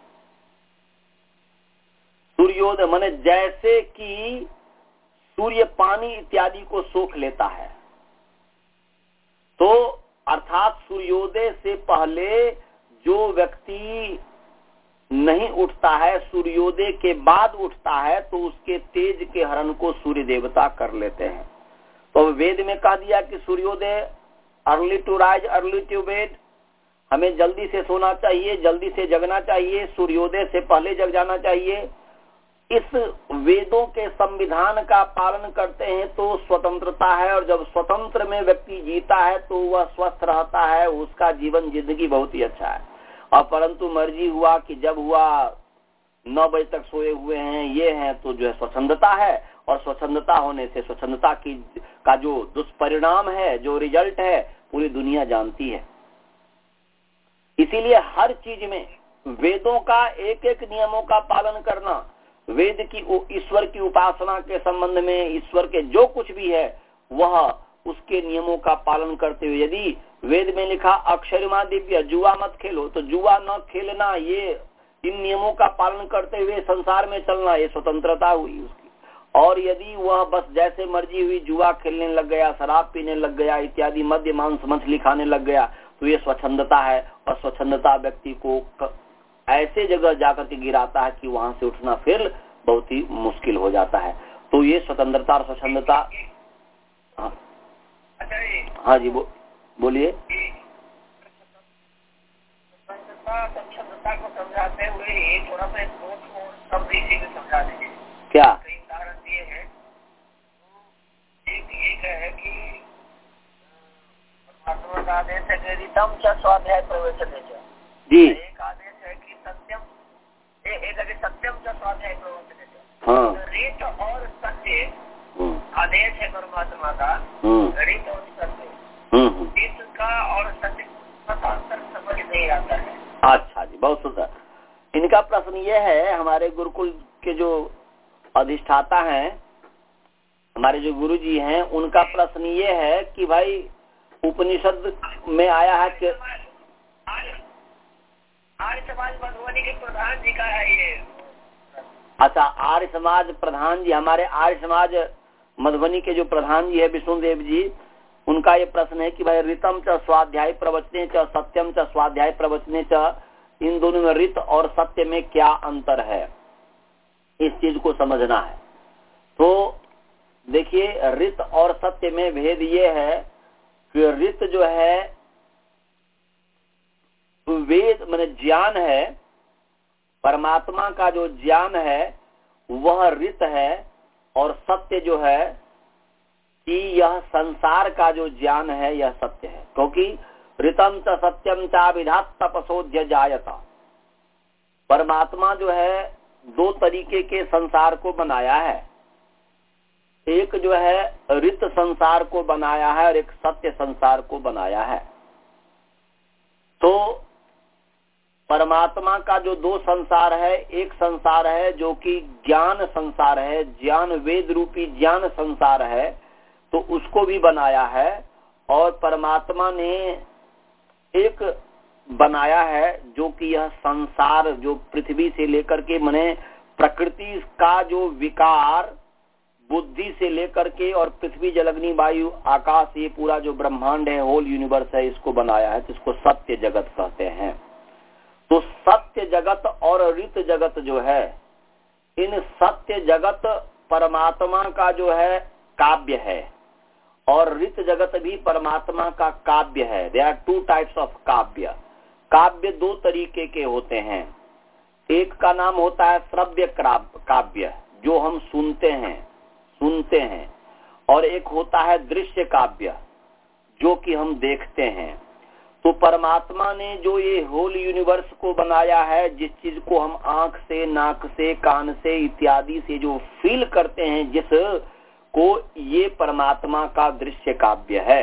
[SPEAKER 1] सूर्योदय माने जैसे कि सूर्य पानी इत्यादि को सोख लेता है। तो अर्थात सूर्योदय से पहले जो व्यक्ति नहीं उठता है, सूर्योदय के बाद उठता है, तो उसके तेज के हरण को सूर्य देवता कर लेते हैं। तो वेद में कह दिया कि सूर्योदय, early to rise early to bed, हमें जल्दी से सोना चाहिए, जल्दी से जगना चाहिए, सूर्योदय से पहले जग जाना चाहिए। इस वेदों के संविधान का पालन करते हैं तो स्वतंत्रता है। और जब स्वतंत्र में व्यक्ति जीता है तो वह स्वस्थ रहता है, उसका जीवन जिंदगी बहुत ही अच्छा है। और परंतु मर्जी हुआ कि जब हुआ नौ बजे तक सोए हुए हैं, ये हैं, तो जो है स्वच्छंदता है। और स्वच्छंदता होने से स्वच्छंदता की का जो दुष्परिणाम है, जो रिजल्ट है, पूरी दुनिया जानती है। इसीलिए हर चीज में वेदों का एक एक नियमों का पालन करना, वेद की ईश्वर की उपासना के संबंध में, ईश्वर के जो कुछ भी है वह उसके नियमों का पालन करते हुए, यदि वेद में लिखा अक्षरमा दिव्य जुआ मत खेलो, तो जुआ न खेलना, ये इन नियमों का पालन करते हुए संसार में चलना, ये स्वतंत्रता हुई उसकी। और यदि वह बस जैसे मर्जी हुई जुआ खेलने लग गया, शराब पीने लग गया इत्यादि, मद्य मांस मछली खाने लग गया, तो ये स्वच्छंदता है। और स्वच्छंदता व्यक्ति को ऐसे जगह जाकर के गिराता है कि वहां से उठना फिर बहुत ही मुश्किल हो जाता है। तो ये स्वतंत्रता और स्वच्छंदता। हाँ हाँ जी बो, बोलिए।
[SPEAKER 2] स्वच्छंदता को समझाते हुए थोड़ा सा समझा दीजिए।
[SPEAKER 1] क्या
[SPEAKER 2] उदाहरण दिए हैं, एक ये है कि परमात्मा का आदेश है कि ऋतम च स्वाध्याय प्रवचने च
[SPEAKER 1] जी।
[SPEAKER 2] एक आदेश है कि सत्यम ए, एक है कि सत्यम च स्वाध्याय प्रवचने च।
[SPEAKER 1] हाँ।
[SPEAKER 2] ऋत और सत्य आदेश है परमात्मा का, ऋत और सत्य। ऋत का और सत्य का अंतर समझ नहीं आता है।
[SPEAKER 1] अच्छा जी, बहुत सुंदर। इनका प्रश्न ये है, हमारे गुरुकुल के जो अधिष्ठाता हैं, हमारे जो गुरु जी हैं, उनका प्रश्न ये है कि भाई उपनिषद में आया है कि
[SPEAKER 2] आर्य समाज मधुबनी के प्रधान जी का है ये।
[SPEAKER 1] अच्छा, आर्य समाज प्रधान जी, हमारे आर्य समाज मधुबनी के जो प्रधान जी है विष्णुदेव जी, उनका ये प्रश्न है कि भाई ऋतम च स्वाध्याय प्रवचने च सत्यम च स्वाध्याय प्रवचने च, इन दोनों में ऋत और सत्य में क्या अंतर है, इस चीज को समझना है। तो देखिए, ऋत और सत्य में भेद ये है कि ऋत जो है वेद माने ज्ञान है, परमात्मा का जो ज्ञान है वह ऋत है, और सत्य जो है कि यह संसार का जो ज्ञान है यह सत्य है। क्योंकि ऋतम च सत्यम चा विधात तपसोध्य जायता, परमात्मा जो है दो तरीके के संसार को बनाया है, एक जो है ऋत संसार को बनाया है और एक सत्य संसार को बनाया है। तो परमात्मा का जो दो संसार है, एक संसार है जो कि ज्ञान संसार है, ज्ञान वेद रूपी ज्ञान संसार है, तो उसको भी बनाया है, और परमात्मा ने एक बनाया है जो कि यह संसार जो पृथ्वी से लेकर के माने प्रकृति का जो विकार बुद्धि से लेकर के और पृथ्वी जल अग्नि वायु आकाश, ये पूरा जो ब्रह्मांड है, होल यूनिवर्स है, इसको बनाया है, जिसको सत्य जगत कहते हैं। तो सत्य जगत और ऋत जगत जो है, इन सत्य जगत परमात्मा का जो है काव्य है, और ऋत जगत भी परमात्मा का काव्य है। There are two types of काव्य। काव्य दो तरीके के होते हैं, एक का नाम होता है श्रव्य काव्य, जो हम सुनते हैं सुनते हैं और एक होता है दृश्य काव्य, जो कि हम देखते हैं। तो परमात्मा ने जो ये होल यूनिवर्स को बनाया है, जिस चीज को हम आंख से, नाक से, कान से इत्यादि से जो फील करते हैं, जिस को, ये परमात्मा का दृश्य काव्य है।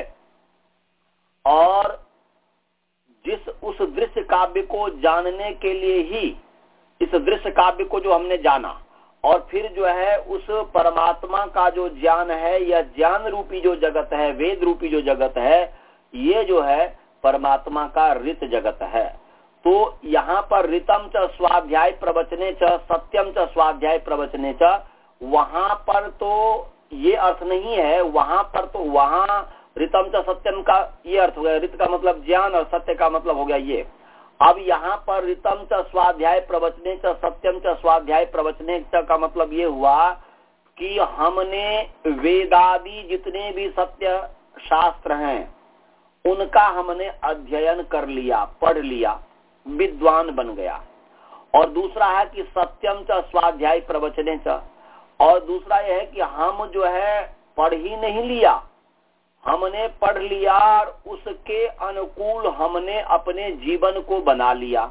[SPEAKER 1] और जिस उस दृश्य काव्य को जानने के लिए ही, इस दृश्य काव्य को जो हमने जाना, और फिर जो है उस परमात्मा का जो ज्ञान है, यह ज्ञान रूपी जो जगत है, वेद रूपी जो जगत है, ये जो है परमात्मा का ऋत जगत है। तो यहाँ पर ऋतम च स्वाध्याय प्रवचने च सत्यम च स्वाध्याय प्रवचने च, वहां पर तो ये अर्थ नहीं है, वहां पर तो वहां ऋतम च सत्यम का ये अर्थ हो गया, ऋत का मतलब ज्ञान और सत्य का मतलब हो गया ये। अब यहाँ पर ऋतम च स्वाध्याय प्रवचने च सत्यम च स्वाध्याय प्रवचने च का मतलब ये हुआ कि हमने वेदादि जितने भी सत्य शास्त्र हैं उनका हमने अध्ययन कर लिया, पढ़ लिया, विद्वान बन गया। और दूसरा है कि सत्यम च स्वाध्याय प्रवचने च, और दूसरा यह है कि हम जो है पढ़ ही नहीं लिया, हमने पढ़ लिया और उसके अनुकूल हमने अपने जीवन को बना लिया।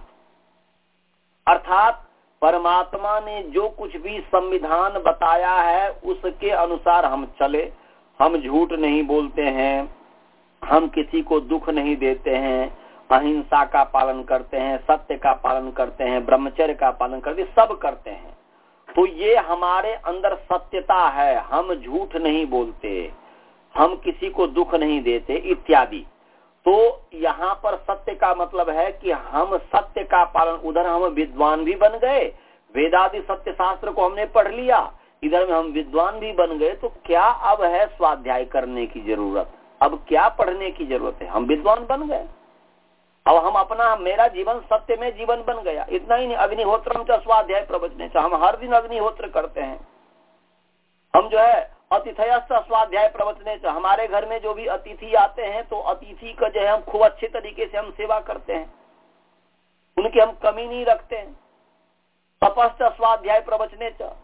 [SPEAKER 1] अर्थात परमात्मा ने जो कुछ भी संविधान बताया है उसके अनुसार हम चले, हम झूठ नहीं बोलते हैं, हम किसी को दुख नहीं देते हैं, अहिंसा का पालन करते हैं, सत्य का पालन करते हैं, ब्रह्मचर्य का पालन करते हैं, सब करते हैं। तो ये हमारे अंदर सत्यता है, हम झूठ नहीं बोलते, हम किसी को दुख नहीं देते इत्यादि। तो यहाँ पर सत्य का मतलब है कि हम सत्य का पालन, उधर हम विद्वान भी बन गए, वेदादि सत्य शास्त्र को हमने पढ़ लिया, इधर में हम विद्वान भी बन गए। तो क्या अब है स्वाध्याय करने की जरूरत, अब क्या पढ़ने की जरूरत है, हम विद्वान बन गए। अब हम अपना, मेरा जीवन सत्य में जीवन बन गया, इतना ही नहीं। अग्निहोत्रम च स्वाध्याय प्रवचने च, हम हर दिन अग्निहोत्र करते हैं। हम जो है अतिथयश्च स्वाध्याय प्रवचने च, हमारे घर में जो भी अतिथि आते हैं तो अतिथि का जो है हम खूब अच्छे तरीके से हम सेवा करते हैं, उनकी हम कमी नहीं रखते हैं। तपश्च स्वाध्याय प्रवचने च,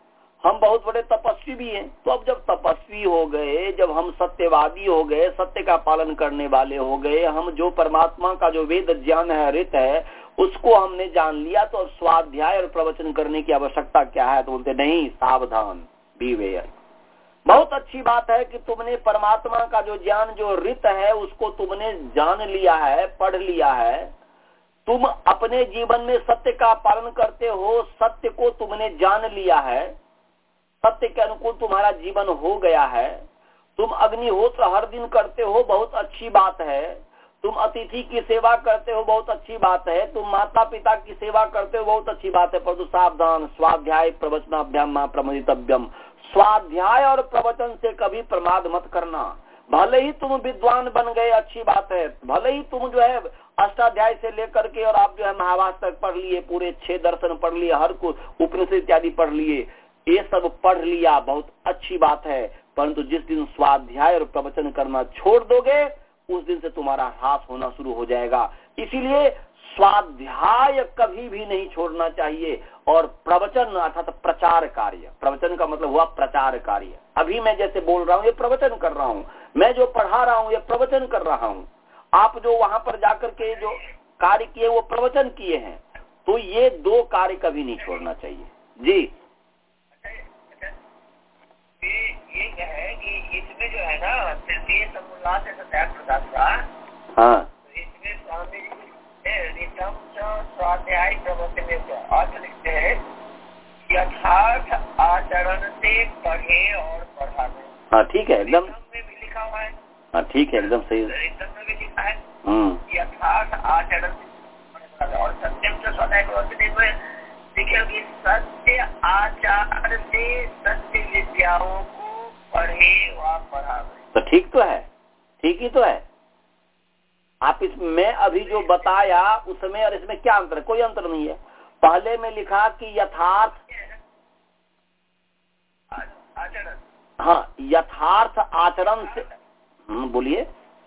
[SPEAKER 1] हम बहुत बड़े तपस्वी भी हैं। तो अब जब तपस्वी हो गए, जब हम सत्यवादी हो गए, सत्य का पालन करने वाले हो गए, हम जो परमात्मा का जो वेद ज्ञान है, ऋत है, उसको हमने जान लिया, तो अब स्वाध्याय और प्रवचन करने की आवश्यकता क्या है? तो बोलते नहीं, सावधान, बीवेयर। बहुत अच्छी बात है कि तुमने परमात्मा का जो ज्ञान, जो ऋत है, उसको तुमने जान लिया है, पढ़ लिया है। तुम अपने जीवन में सत्य का पालन करते हो, सत्य को तुमने जान लिया है, सत्य के अनुकूल तुम्हारा जीवन हो गया है। तुम अग्निहोत्र हर दिन करते हो, बहुत अच्छी बात है। तुम अतिथि की सेवा करते हो, बहुत अच्छी बात है। तुम माता पिता की सेवा करते हो, बहुत अच्छी बात है। परंतु सावधान, स्वाध्याय प्रवचनाभ्याम प्रमोदितव्यम। स्वाध्याय और प्रवचन से कभी प्रमाद मत करना। भले ही तुम विद्वान बन गए, अच्छी बात है, भले ही तुम जो है अष्टाध्याय से लेकर के और आप जो है महाभारत तक पढ़ लिए, पूरे छह दर्शन पढ़ लिए, हर को उपनिषद इत्यादि पढ़ लिए, ये सब पढ़ लिया, बहुत अच्छी बात है। परंतु जिस दिन स्वाध्याय और प्रवचन करना छोड़ दोगे, उस दिन से तुम्हारा ह्रास होना शुरू हो जाएगा। इसीलिए स्वाध्याय कभी भी नहीं छोड़ना चाहिए। और प्रवचन अर्थात प्रचार कार्य, प्रवचन का मतलब हुआ प्रचार कार्य। अभी मैं जैसे बोल रहा हूँ, ये प्रवचन कर रहा हूँ, मैं जो पढ़ा रहा हूँ, ये प्रवचन कर रहा हूँ। आप जो वहां पर जाकर के जो कार्य किए, वो प्रवचन किए हैं। तो ये दो कार्य कभी नहीं छोड़ना चाहिए। जी,
[SPEAKER 2] ये है कि इसमें जो है ना, तृतीय समुल्लास से सत्याग प्रकाश का,
[SPEAKER 1] हाँ,
[SPEAKER 2] तो इसमें स्वामी ऋतम स्वाध्याय प्रवचन अर्थ लिखते हैं, यथार्थ आचरण से पढ़े और पढ़ावे।
[SPEAKER 1] हाँ ठीक है, एकदम
[SPEAKER 2] में भी लिखा हुआ है।
[SPEAKER 1] हाँ ठीक है, एकदम सही।
[SPEAKER 2] ऋतम में भी लिखा है
[SPEAKER 1] यथार्थ
[SPEAKER 2] आचरण से, और सत्यम से स्वाध्याय प्रवचन में देखिए कि सत्य आचार से सत्य विद्याओं को पढ़े व पढ़ावे।
[SPEAKER 1] तो ठीक तो है, ठीक ही तो है। आप इसमें अभी जो बताया उसमें और इसमें क्या अंतर है? कोई अंतर नहीं है। पहले में लिखा कि यथार्थ
[SPEAKER 2] आचरण,
[SPEAKER 1] हाँ, यथार्थ आचरण से, बोलिए,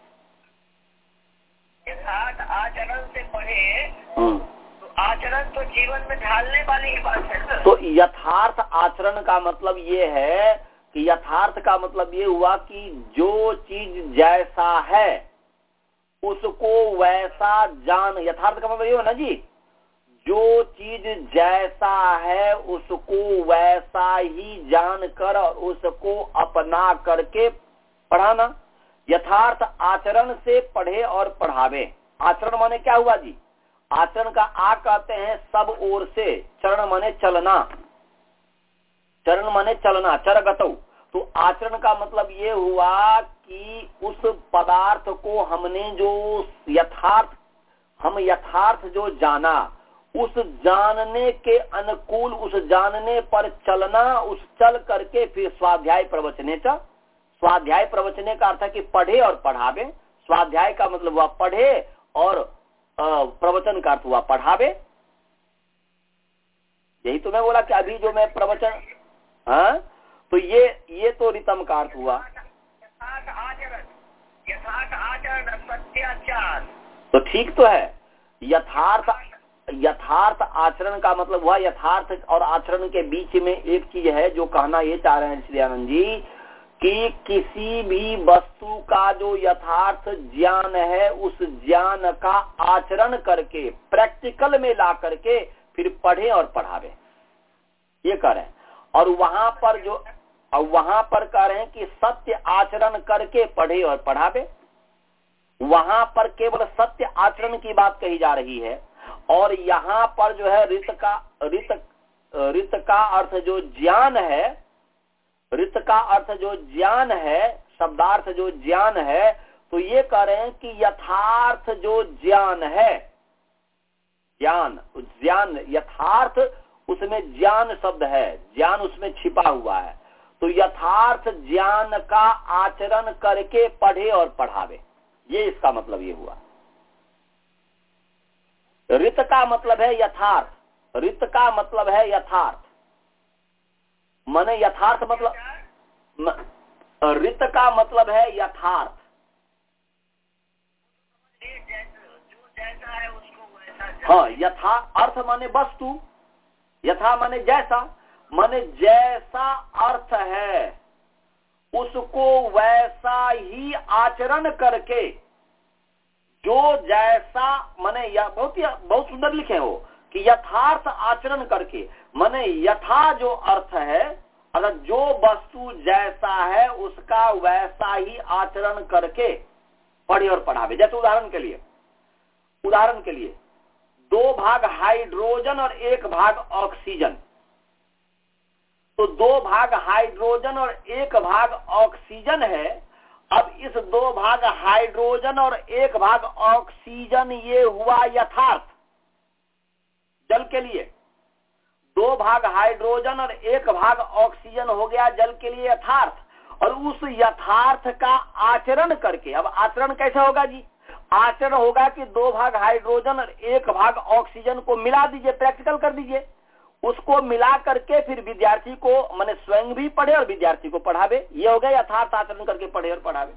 [SPEAKER 2] यथार्थ आचरण से पढ़े, तो आचरण तो जीवन में ढालने वाली ही बात है।
[SPEAKER 1] तो यथार्थ आचरण का मतलब ये है कि यथार्थ का मतलब ये हुआ कि जो चीज जैसा है उसको वैसा जान। यथार्थ का मतलब ये हो ना जी, जो चीज जैसा है उसको वैसा ही जान कर और उसको अपना करके पढ़ाना। यथार्थ आचरण से पढ़े और पढ़ावे। आचरण माने क्या हुआ जी? आचरण का आ कहते हैं सब ओर से, चरण माने चलना, चरण माने चलना, चरगतौ। तो आचरण का मतलब ये हुआ कि उस पदार्थ को हमने जो यथार्थ, हम यथार्थ जो जाना, उस जानने के अनुकूल, उस जानने पर चलना, उस चल करके फिर स्वाध्याय प्रवचने च। स्वाध्याय प्रवचने का अर्थ है कि पढ़े और पढ़ावे। स्वाध्याय का मतलब हुआ पढ़े और प्रवचन का अर्थ हुआ पढ़ावे। यही तो मैं बोला कि अभी जो मैं प्रवचन, हाँ, तो ये ये तो रितम का अर्थ हुआ।
[SPEAKER 2] यथार्थ आचरण, यथार्थ आचरण सत्याचार,
[SPEAKER 1] तो ठीक तो है। यथार्थ यथार्थ आचरण का मतलब हुआ, यथार्थ और आचरण के बीच में एक चीज है जो कहना ये चाह रहे हैं श्री आनंद जी, कि किसी भी वस्तु का जो यथार्थ ज्ञान है, उस ज्ञान का आचरण करके, प्रैक्टिकल में ला करके फिर पढ़े और पढ़ावे, ये कह रहे हैं। और वहां पर जो, और वहां पर कह रहे हैं कि सत्य आचरण करके पढ़े और पढ़ावे। वहां पर केवल सत्य आचरण की बात कही जा रही है। और यहाँ पर जो है ऋत का, ऋत ऋत का अर्थ जो ज्ञान है, ऋत का अर्थ जो ज्ञान है, शब्दार्थ जो ज्ञान है, तो ये कह रहे हैं कि यथार्थ जो ज्ञान है, ज्ञान ज्ञान यथार्थ, उसमें ज्ञान शब्द है, ज्ञान उसमें छिपा हुआ है। तो यथार्थ ज्ञान का आचरण करके पढ़े और पढ़ावे, ये इसका मतलब ये हुआ। ऋत का मतलब है यथार्थ, ऋत का मतलब है यथार्थ, माने यथार्थ मतलब, ऋत का मतलब है यथार्थ। हाँ, यथा अर्थ माने वस्तु, यथा माने जैसा, माने जैसा अर्थ है उसको वैसा ही आचरण करके, जो जैसा माने या बहुत ही बहुत सुंदर लिखे हो कि यथार्थ आचरण करके, माने यथा जो अर्थ है, अगर जो वस्तु जैसा है उसका वैसा ही आचरण करके पढ़े और पढ़ावे। जैसे उदाहरण के लिए उदाहरण के लिए दो भाग हाइड्रोजन और एक भाग ऑक्सीजन, तो दो भाग हाइड्रोजन और एक भाग ऑक्सीजन है। अब इस दो भाग हाइड्रोजन और एक भाग ऑक्सीजन ये हुआ यथार्थ जल के लिए, दो भाग हाइड्रोजन और एक भाग ऑक्सीजन हो गया जल के लिए यथार्थ, और उस यथार्थ का आचरण करके, अब आचरण कैसा होगा जी? आचरण होगा कि दो भाग हाइड्रोजन और एक भाग ऑक्सीजन को मिला दीजिए, प्रैक्टिकल कर दीजिए, उसको मिला करके फिर विद्यार्थी को माने स्वयं भी पढ़े और विद्यार्थी को पढ़ावे। ये हो गया यथार्थ आचरण करके पढ़े और पढ़ावे।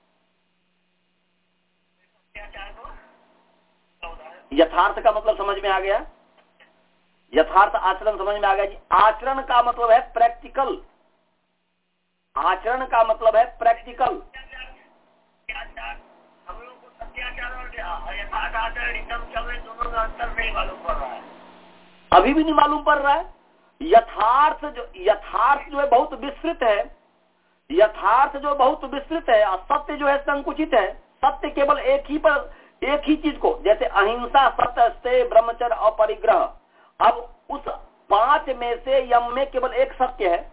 [SPEAKER 1] यथार्थ का मतलब समझ में आ गया? यथार्थ आचरण समझ में आ गया जी। आचरण का मतलब है प्रैक्टिकल, आचरण का मतलब है प्रैक्टिकल।
[SPEAKER 2] हम लोग को सत्याचार और यथार्थ आचरण दोनों का अंतर नहीं मालूम पड़ रहा है,
[SPEAKER 1] अभी भी नहीं मालूम पड़ रहा है। यथार्थ जो यथार्थ जो है बहुत विस्तृत है, यथार्थ जो बहुत विस्तृत है, और सत्य जो है संकुचित है। सत्य केवल एक ही पर एक ही चीज को, जैसे अहिंसा, सत्य, स्तेय, ब्रह्मचर्य और परिग्रह। अब उस पांच में से यम में केवल एक सत्य है,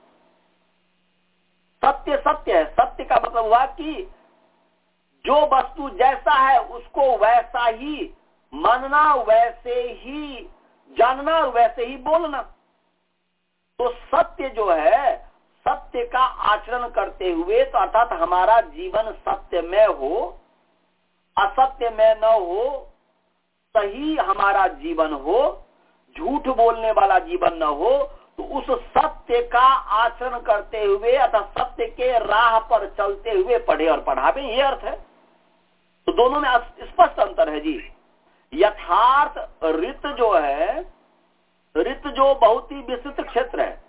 [SPEAKER 1] सत्य सत्य है। सत्य का मतलब हुआ कि जो वस्तु जैसा है उसको वैसा ही मानना, वैसे ही जानना और वैसे ही बोलना। तो सत्य जो है, सत्य का आचरण करते हुए, तो अर्थात हमारा जीवन सत्य में हो, असत्य में न हो, सही हमारा जीवन हो, झूठ बोलने वाला जीवन न हो, तो उस सत्य का आचरण करते हुए अथवा सत्य के राह पर चलते हुए पढ़े और पढ़ावे, ये अर्थ है। तो दोनों में स्पष्ट अंतर है जी। यथार्थ रित जो है, रित जो बहुत ही विस्तृत क्षेत्र है।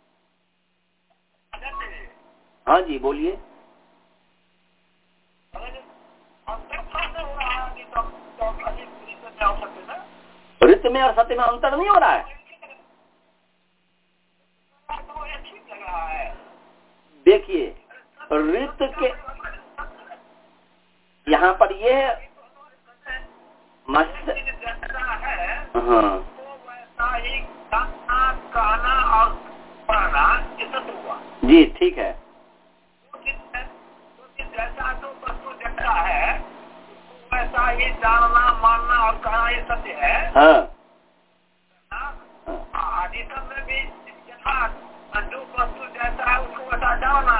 [SPEAKER 1] हाँ जी बोलिए। रित में और सत्य में अंतर नहीं हो रहा है। देखिए रित के यहाँ पर ये है मस्त, हाँ
[SPEAKER 2] कहना और पढ़ना हुआ
[SPEAKER 1] जी, ठीक है।
[SPEAKER 2] जैसा जो वस्तु जैसा है वैसा ही जानना, मानना और कहना ये सत्य है।
[SPEAKER 1] हाँ
[SPEAKER 2] आदितम में भी जो वस्तु जैसा है उसको वैसा जानना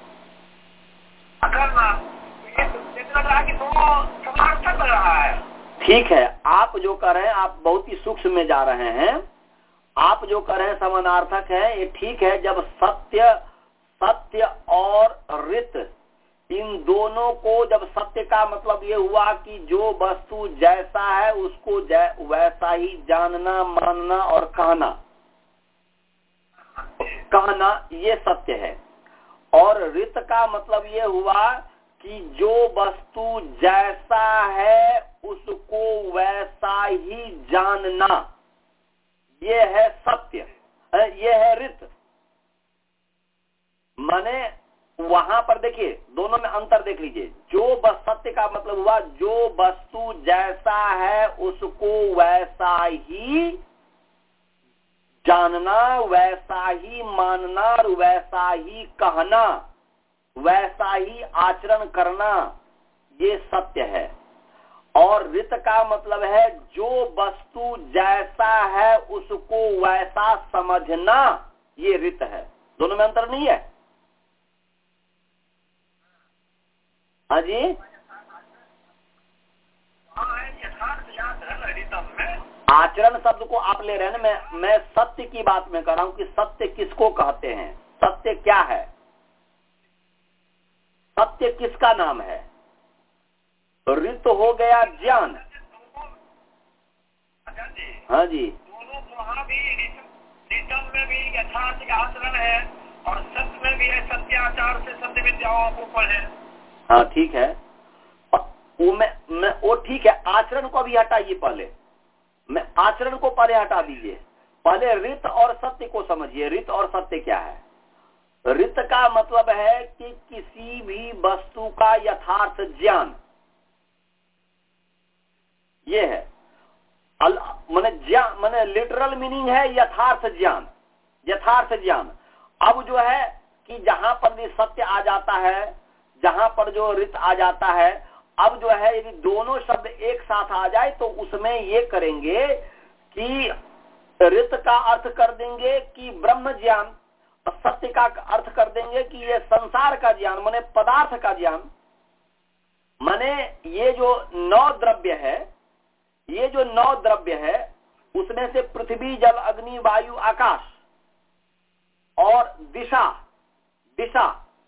[SPEAKER 2] करना, ये देख रहा है कि दोनों समार्थक लग रहा है।
[SPEAKER 1] ठीक है, आप जो कर रहे हैं आप बहुत ही सूक्ष्म में जा रहे हैं। आप जो कर रहे हैं समानार्थक है, ये ठीक है। जब सत्य सत्य और रित, इन दोनों को, जब सत्य का मतलब ये हुआ कि जो वस्तु जैसा है उसको वैसा ही जानना, मानना और कहना कहना ये सत्य है। और रित का मतलब ये हुआ कि जो वस्तु जैसा है उसको वैसा ही जानना, ये है सत्य, ये है रित। माने वहां पर देखिए दोनों में अंतर देख लीजिए। जो सत्य का मतलब हुआ जो वस्तु जैसा है उसको वैसा ही जानना, वैसा ही मानना और वैसा ही कहना, वैसा ही आचरण करना, ये सत्य है। और रित का मतलब है जो वस्तु जैसा है उसको वैसा समझना, ये रित है। दोनों में अंतर नहीं है? हाँ जी, आचरण शब्द को आप ले रहे हैं ना, मैं मैं सत्य की बात में कर रहा हूं कि सत्य किसको कहते हैं, सत्य क्या है, सत्य किसका नाम है। रित हो गया ज्ञान। हाँ जी,
[SPEAKER 2] दोनों वहाँ भी ऋतम में भी यथार्थ आचरण है और सत्य में भी है, सत्याचार से सत्य विद्याओं को ऊपर है।
[SPEAKER 1] हाँ ठीक है, वो मैं, मैं वो ठीक है, आचरण को भी हटाइए, पहले मैं आचरण को पहले हटा दीजिए, पहले रित और सत्य को समझिए। रित और सत्य क्या है? रित का मतलब है कि किसी भी वस्तु का यथार्थ ज्ञान, ये है माने ज्ञान, माने लिटरल मीनिंग है यथार्थ ज्ञान, यथार्थ ज्ञान। अब जो है कि जहां पर भी सत्य आ जाता है, जहां पर जो रित आ जाता है, अब जो है यदि दोनों शब्द एक साथ आ जाए तो उसमें ये करेंगे कि रित का अर्थ कर देंगे कि ब्रह्म ज्ञान, सत्य का अर्थ कर देंगे कि ये संसार का ज्ञान, माने पदार्थ का ज्ञान। माने ये जो नौ द्रव्य है, ये जो नौ द्रव्य है उसमें से पृथ्वी, जल, अग्नि, वायु, आकाश और दिशा, दिशा,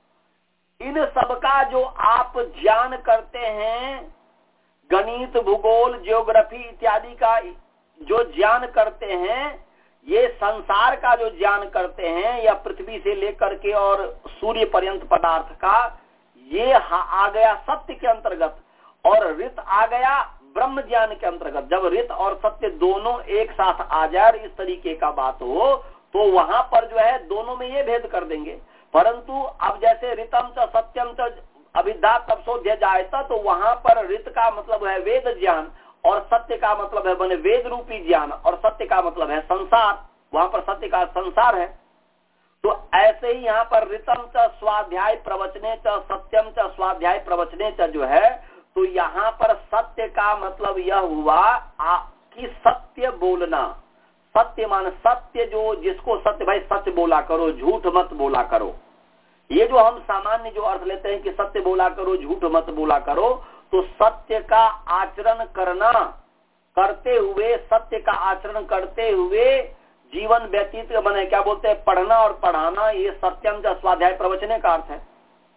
[SPEAKER 1] इन सबका जो आप ज्ञान करते हैं, गणित, भूगोल, ज्योग्राफी इत्यादि का जो ज्ञान करते हैं, ये संसार का जो ज्ञान करते हैं या पृथ्वी से लेकर के और सूर्य पर्यंत पदार्थ का, ये आ गया सत्य के अंतर्गत, और रित आ गया ब्रह्म ज्ञान के अंतर्गत। जब रित और सत्य दोनों एक साथ आ जाए, इस तरीके का बात हो, तो वहां पर जो है दोनों में ये भेद कर देंगे। परंतु अब जैसे रितम च सत्यम च अभिधा तपसोध्य जायता, तो वहां पर रित का मतलब है वेद ज्ञान और सत्य का मतलब है बने वेद रूपी ज्ञान, और सत्य का मतलब है संसार, वहां पर सत्य का संसार है। तो ऐसे ही यहाँ पर रितम च स्वाध्याय प्रवचने च सत्यम च स्वाध्याय प्रवचने च जो है, तो यहाँ पर सत्य का मतलब यह हुआ कि सत्य बोलना। सत्य मान सत्य, जो जिसको सत्य, भाई सच बोला करो, झूठ मत बोला करो। ये जो हम सामान्य जो अर्थ लेते हैं कि सत्य बोला करो, झूठ मत बोला करो, तो सत्य का आचरण करना, करते हुए, सत्य का आचरण करते हुए जीवन व्यतीत बने, क्या बोलते हैं, पढ़ना और पढ़ाना, ये सत्यम च स्वाध्याय प्रवचने का अर्थ है।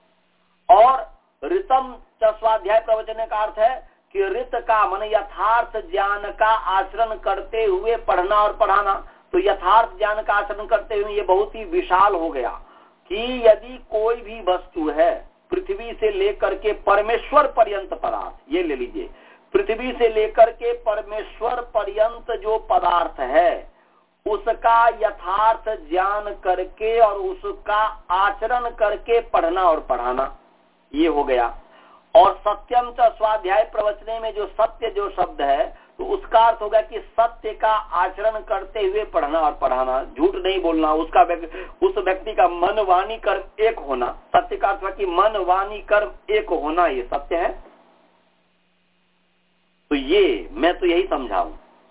[SPEAKER 1] और ऋतम च स्वाध्याय प्रवचने का अर्थ है कि रित का मन यथार्थ ज्ञान का आचरण करते हुए पढ़ना और पढ़ाना। तो यथार्थ ज्ञान का आचरण करते हुए ये बहुत ही विशाल हो गया कि यदि कोई भी वस्तु है, पृथ्वी से लेकर के परमेश्वर पर्यंत पदार्थ, ये ले लीजिए, पृथ्वी से लेकर के परमेश्वर पर्यंत जो पदार्थ है, उसका यथार्थ ज्ञान करके और उसका आचरण करके पढ़ना और पढ़ाना, ये हो गया। और सत्यम च स्वाध्याय प्रवचने में जो सत्य जो शब्द है, तो उसका अर्थ होगा कि सत्य का आचरण करते हुए पढ़ना और पढ़ाना, झूठ नहीं बोलना, उसका उस व्यक्ति का मन वाणी कर्म एक होना। सत्य का अर्थ है कि मन वाणी कर्म एक होना, ये सत्य है। तो ये मैं तो यही समझाऊं।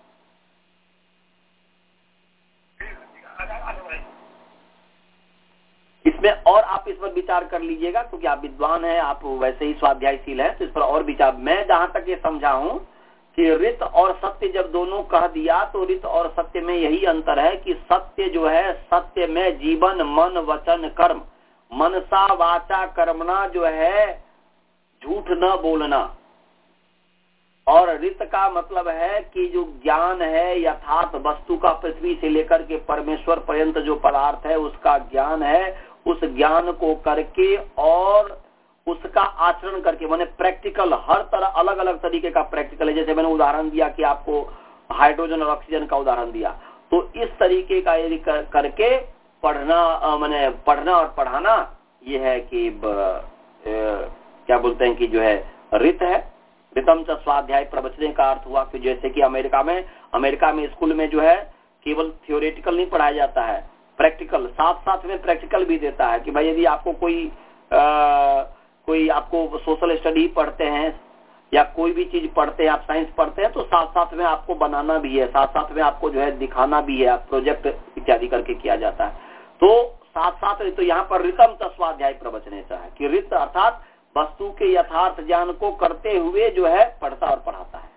[SPEAKER 1] इसमें और आप इस पर विचार कर लीजिएगा, क्योंकि आप विद्वान हैं, आप वैसे ही स्वाध्यायशील हैं, तो इस पर और विचार। मैं जहां तक ये समझा हूं कि रित और सत्य जब दोनों कह दिया, तो रित और सत्य में यही अंतर है कि सत्य जो है, सत्य में जीवन, मन, वचन, कर्म, मनसा वाचा कर्मणा जो है झूठ न बोलना। और रित का मतलब है कि जो ज्ञान है यथार्थ वस्तु का, पृथ्वी से लेकर के परमेश्वर पर्यंत जो पदार्थ है उसका ज्ञान है, उस ज्ञान को करके और उसका आचरण करके, माने प्रैक्टिकल, हर तरह अलग अलग तरीके का प्रैक्टिकल है। जैसे मैंने उदाहरण दिया कि आपको हाइड्रोजन और ऑक्सीजन का उदाहरण दिया, तो इस तरीके का यदि कर, करके पढ़ना, माने पढ़ना और पढ़ाना, ये है कि ब, ए, क्या बोलते हैं कि जो है रित है। रितम च स्वाध्याय प्रवचने का अर्थ हुआ कि जैसे कि अमेरिका में अमेरिका में स्कूल में जो है केवल थियोरेटिकल नहीं पढ़ाया जाता है, प्रैक्टिकल, साथ साथ में प्रैक्टिकल भी देता है कि भाई यदि आपको कोई आ, कोई आपको सोशल स्टडी पढ़ते हैं या कोई भी चीज पढ़ते हैं, आप साइंस पढ़ते हैं, तो साथ साथ में आपको बनाना भी है, साथ साथ में आपको जो है दिखाना भी है, प्रोजेक्ट इत्यादि करके किया जाता है। तो साथ साथ तो यहाँ पर रितम च स्वाध्याय प्रवचने है कि रित अर्थात वस्तु के यथार्थ ज्ञान को करते हुए जो है पढ़ता और पढ़ाता है।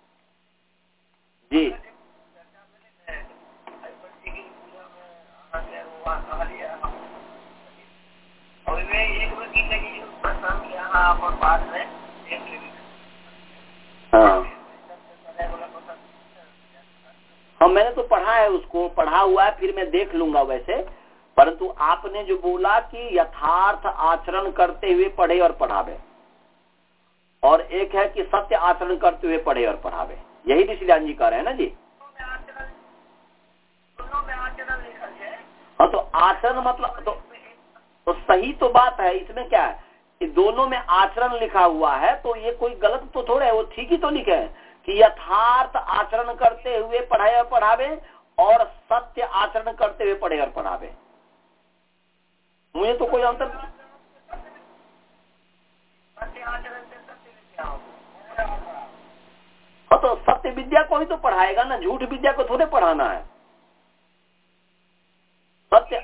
[SPEAKER 1] जी हाँ हाँ मैंने तो पढ़ा है, उसको पढ़ा हुआ है, फिर मैं देख लूंगा वैसे। परंतु आपने जो बोला कि यथार्थ आचरण करते हुए पढ़े और पढ़ावे, और एक है कि सत्य आचरण करते हुए पढ़े और पढ़ावे, यही ऋषिलाल जी कह रहे हैं ना जी। हाँ तो आचरण मतलब तो, तो सही तो बात है, इसमें क्या है कि दोनों में आचरण लिखा हुआ है, तो ये कोई गलत तो थोड़ा है, वो ठीक ही तो लिखे है कि यथार्थ आचरण करते हुए पढ़ाए और पढ़ावे और सत्य आचरण करते हुए पढ़े और पढ़ावे। मुझे तो कोई अंतर हाँ तो सत्य विद्या को ही तो पढ़ाएगा ना, झूठ विद्या को थोड़े पढ़ाना है। सत्य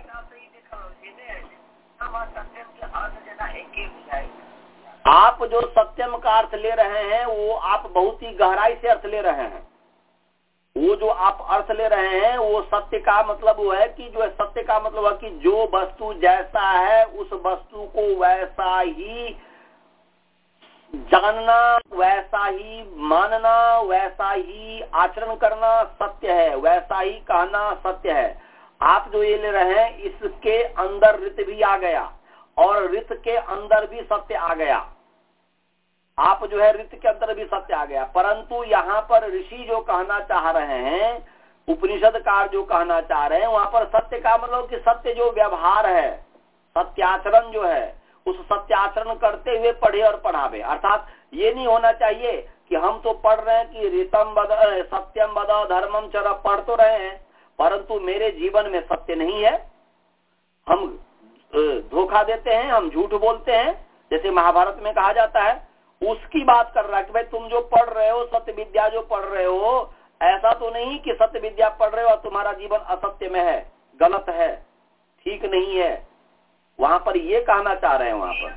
[SPEAKER 1] आप जो सत्यम का अर्थ ले रहे हैं वो आप बहुत ही गहराई से अर्थ ले रहे हैं। वो जो आप अर्थ ले रहे हैं वो सत्य का मतलब वो है कि जो है सत्य का मतलब है कि जो वस्तु जैसा है उस वस्तु को वैसा ही जानना, वैसा ही मानना, वैसा ही आचरण करना सत्य है, वैसा ही कहना सत्य है। आप जो ये ले रहे हैं इसके अंदर रित भी आ गया और रित के अंदर भी सत्य आ गया। आप जो है रित के अंदर भी सत्य आ गया, परंतु यहाँ पर ऋषि जो कहना चाह रहे हैं, उपनिषदकार जो कहना चाह रहे हैं, वहां पर सत्य का मतलब कि सत्य जो व्यवहार है, सत्याचरण जो है, उस सत्याचरण करते हुए पढ़े और पढ़ावे। अर्थात ये नहीं होना चाहिए कि हम तो पढ़ रहे हैं कि रीतम बद सत्यम बद धर्मम चर, पढ़ तो रहे हैं परंतु मेरे जीवन में सत्य नहीं है, हम धोखा देते हैं, हम झूठ बोलते हैं, जैसे महाभारत में कहा जाता है। उसकी बात कर रहा है कि भाई तुम जो पढ़ रहे हो, सत्य विद्या जो पढ़ रहे हो, ऐसा तो नहीं कि सत्य विद्या पढ़ रहे हो और तुम्हारा जीवन असत्य में है, गलत है, ठीक नहीं है। वहां पर ये कहना चाह रहे हैं। वहां पर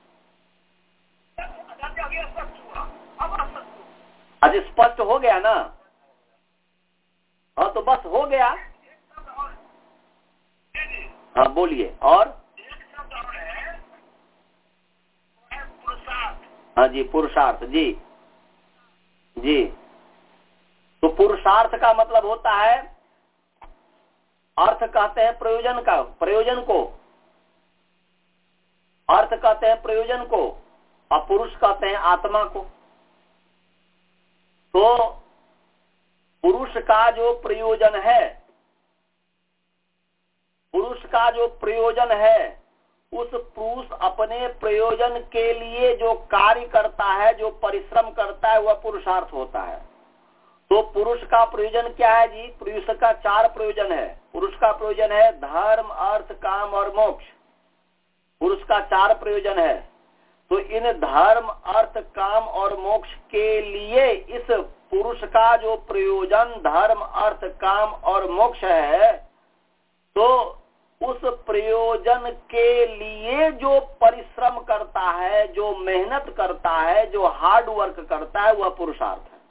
[SPEAKER 1] आज स्पष्ट हो गया ना? हाँ तो बस हो गया। हाँ बोलिए। और हाँ जी, पुरुषार्थ जी जी। तो पुरुषार्थ का मतलब होता है, अर्थ कहते हैं प्रयोजन का, प्रयोजन को अर्थ कहते हैं प्रयोजन को, और पुरुष कहते हैं आत्मा को। तो पुरुष का जो प्रयोजन है, पुरुष का जो प्रयोजन है, उस पुरुष अपने प्रयोजन के लिए जो कार्य करता है, जो परिश्रम करता है, वह पुरुषार्थ होता है। तो पुरुष का प्रयोजन क्या है जी? पुरुष का चार प्रयोजन है। पुरुष का प्रयोजन है धर्म, अर्थ, काम और मोक्ष। पुरुष का चार प्रयोजन है। तो इन धर्म, अर्थ, काम और मोक्ष के लिए इस पुरुष का जो प्रयोजन धर्म, अर्थ, काम और मोक्ष है, तो उस प्रयोजन के लिए जो परिश्रम करता है, जो मेहनत करता है, जो हार्ड वर्क करता है, वह पुरुषार्थ है।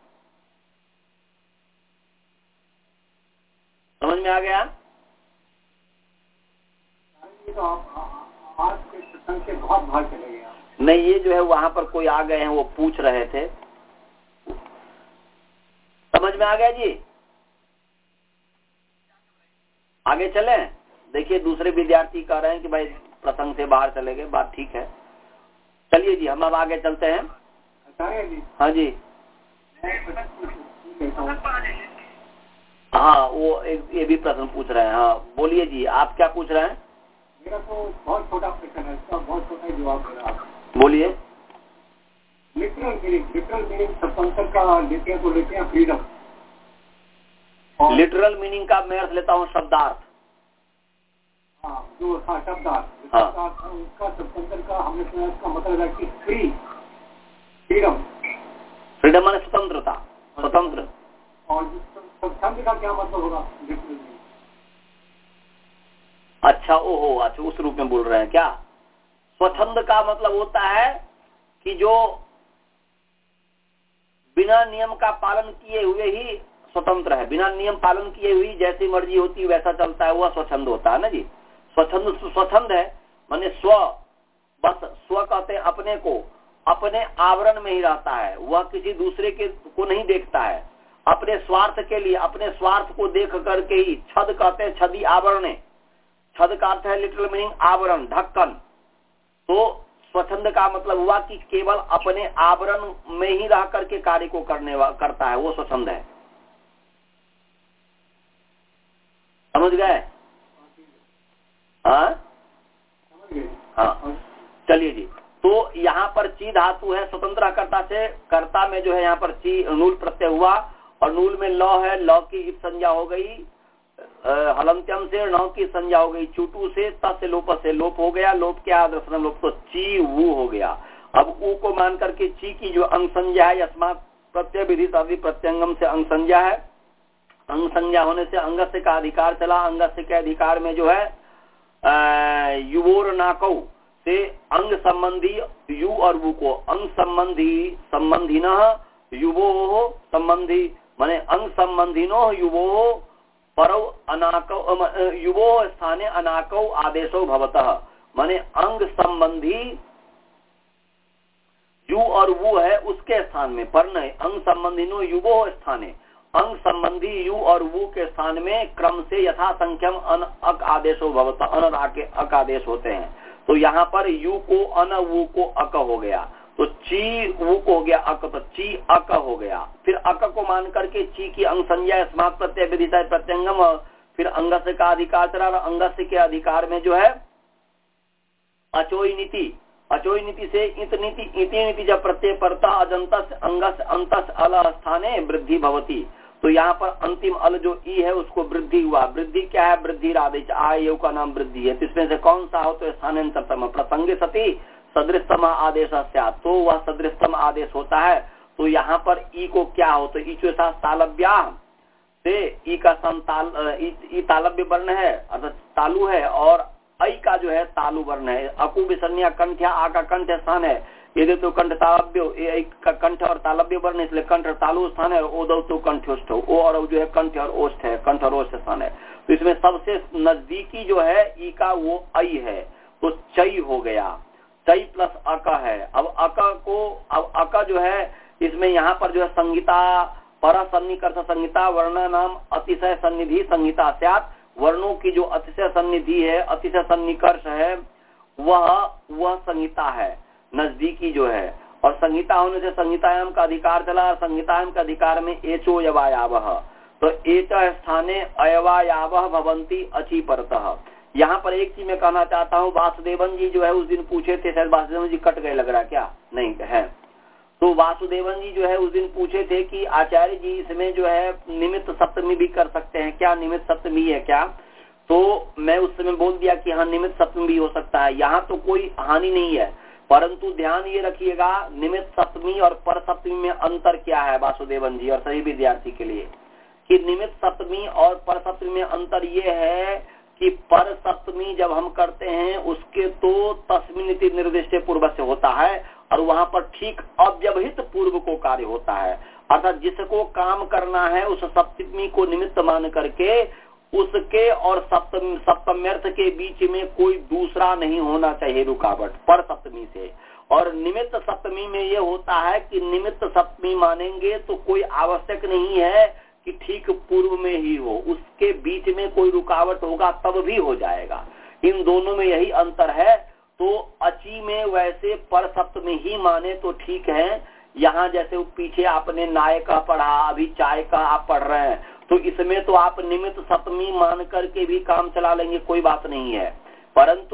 [SPEAKER 1] समझ में आ गया?
[SPEAKER 3] तो आज के प्रसंग से बहुत भाग चले गए।
[SPEAKER 1] नहीं, ये जो है वहां पर कोई आ गए हैं, वो पूछ रहे थे। समझ में आ गया जी? आगे चले। देखिए दूसरे विद्यार्थी कह रहे हैं कि भाई प्रसंग से बाहर चले गए, बात ठीक है। चलिए जी, हम अब आगे चलते हैं। हाँ जी। हाँ, वो एक ये भी प्रश्न पूछ रहे हैं। हाँ बोलिए जी, आप क्या पूछ रहे हैं?
[SPEAKER 3] मेरा तो बहुत छोटा प्रश्न है, इसका बहुत छोटा जवाब दे रहा है।
[SPEAKER 1] बोलिए।
[SPEAKER 3] लिटरल मीनिंग, लिटरल मीनिंग शब्दांतर का लेते हैं तो लेते हैं फ्रीडम।
[SPEAKER 1] लिटरल मीनिंग का मैं अर्थ लेता हूँ शब्दार्थ।
[SPEAKER 3] हाँ, जो हाँ शब्दार्थ,
[SPEAKER 1] हाँ।
[SPEAKER 3] उसका शब्दांतर का हमने सुना, इसका मतलब है कि फ्री, फ्रीडम।
[SPEAKER 1] फ्रीडम माने स्वतंत्रता, स्वतंत्र।
[SPEAKER 3] और स्वच्छंद का क्या मतलब होगा?
[SPEAKER 1] अच्छा, ओहो, अच्छा उस रूप में बोल रहे हैं क्या? स्वच्छंद का मतलब होता है कि जो बिना नियम का पालन किए हुए ही स्वतंत्र है, बिना नियम पालन किए हुई जैसी मर्जी होती वैसा चलता है, वह स्वच्छंद होता है ना जी। स्वच्छंद स्वच्छंद है माने स्व, बस स्व कहते हैं अपने को, अपने आवरण में ही रहता है, वह किसी दूसरे के को नहीं देखता है, अपने स्वार्थ के लिए, अपने स्वार्थ को देख करके ही, छद कहते हैं छदी आवरण, छद का अर्थ है लिटरल मीनिंग आवरण, ढक्कन। तो स्वच्छंद का मतलब हुआ कि केवल अपने आवरण में ही रह करके कार्य को करने करता है, वो स्वच्छंद है। समझ गए? हाँ हाँ, चलिए जी। तो यहाँ पर ची धातु है, स्वतंत्र कर्ता से, कर्ता में जो है यहाँ पर ची नूल प्रत्यय हुआ, और नूल में लौ है, लौ की इप संज्ञा हो गई, हलंत्यम से नौ की संज्ञा हो गई, चूटू से त से लोप से लोप हो गया, लोप क्या दर्शन लोप, तो ची वो हो गया। अब ऊ को मान करके ची की जो अंग संज्ञा है, यस्मात् प्रत्यय विधि सभी प्रत्यंगम से अंग संज्ञा है, अंग संज्ञा होने से अंगस्य का अधिकार चला। अंगस्य के अधिकार में जो है युवोर नाकौ से अंग संबंधी यु और वु को, अंग संबंधी संबंधी न युवो संबंधी माने अंग संबंधी नो युवो परौ अनाकौ, युवो स्थाने अनाकौ आदेशो भवतः, माने अंग संबंधी यु और वो है उसके स्थान में, पर नहीं अंग संबंधी नो युवो स्थाने, अंग संबंधी यु और वो के स्थान में क्रम से यथा संख्यम अन अक आदेशो भवतः, अन आके अक आदेश होते हैं। तो यहाँ पर यु को अन, वो को अक हो गया, तो ची वो को हो गया अक, तो ची अक हो गया। फिर अक को मान करके ची की अंग संज्ञा स्मार्ट प्रत्यय विदिता प्रत्यंगम, फिर अंगस्य का अधिकार चला, और अंगस्य के अधिकार में जो है अचोई नीति, अचोई नीति से इत नीति, इति नीति जब प्रत्यय पड़ता अजंतस अंगस अंतस अल स्थाने वृद्धि भवती। तो यहाँ पर अंतिम अल जो ई है उसको वृद्धि हुआ। वृद्धि क्या है? वृद्धि आदेश, आय का नाम वृद्धि है। तो इसमें से कौन सा हो? तो स्थानांतरतम प्रसंगे सती सदृशतम आदेश, तो वह सदृशतम आदेश होता है। तो यहाँ पर ई को क्या हो? तो ईचो साथ तालव्या से ई का संताल, ई तालव्य वर्ण है अर्थात तालु है, और ऐ का जो है तालु वर्ण है। अकु विसर्ण्या कंठ, आ का कंठ स्थान है, यदि तो कंठ तालव्य का कंठ और तालव्य वर्ण, इसलिए कंठ तालु स्थान है। ओदौ तो कंठोष्ठ, ओ और जो है कंठ और ओष्ठ है, कंठ और ओष्ठ स्थान है। तो इसमें सबसे नजदीकी जो है ई का वो ऐ है, तो चई हो गया, चई प्लस अक है। अब अक को, अब अक जो है इसमें यहाँ पर जो है संहिता पर सन्निकर्ष संहिता वर्ण नाम अतिशय सन्निधि संहिता स्यात्, वर्णों की जो अतिशय सन्निधि है, अतिशय सन्निकर्ष है, वह वह संहिता है नजदीकी जो है। और संहिता होने से संहितायाम का अधिकार चला, और संहितायाम का अधिकार में एचो यवायावः, तो एच स्थाने अयवायावः भवंती अची परतः। यहाँ पर एक चीज मैं कहना चाहता हूँ, वासुदेवन जी जो है उस दिन पूछे थे, शायद वासुदेवन जी कट गए लग रहा, क्या नहीं है? तो वासुदेवन जी जो है उस दिन पूछे थे कि आचार्य जी इसमें जो है निमित्त सप्तमी भी कर सकते हैं क्या? निमित्त सप्तमी है क्या? तो मैं उस समय बोल दिया कि हाँ निमित्त सप्तमी भी हो सकता है, यहाँ तो कोई हानि नहीं है। परंतु ध्यान ये रखिएगा, निमित्त सप्तमी और पर सप्तमी में अंतर क्या है वासुदेवन जी और सही विद्यार्थी के लिए, कि निमित्त सप्तमी और पर सप्तमी में अंतर ये है कि पर सप्तमी जब हम करते हैं उसके तो तस्मिन्निति निर्दिष्ट पूर्व से होता है, और वहां पर ठीक अव्यवहित पूर्व को कार्य होता है। अर्थात जिसको काम करना है उस सप्तमी को निमित्त मान करके उसके और सप्तमी सप्तम्यर्थ के बीच में कोई दूसरा नहीं होना चाहिए रुकावट पर सप्तमी से। और निमित्त सप्तमी में ये होता है कि निमित्त सप्तमी मानेंगे तो कोई आवश्यक नहीं है कि ठीक पूर्व में ही हो, उसके बीच में कोई रुकावट होगा तब भी हो जाएगा। इन दोनों में यही अंतर है। तो अची में वैसे पर सप्तमी ही माने तो ठीक है। यहाँ जैसे पीछे आपने नाय का पढ़ा, अभी चाय का आप पढ़ रहे हैं, तो इसमें तो आप निमित्त सप्तमी मान करके भी काम चला लेंगे, कोई बात नहीं है। परंतु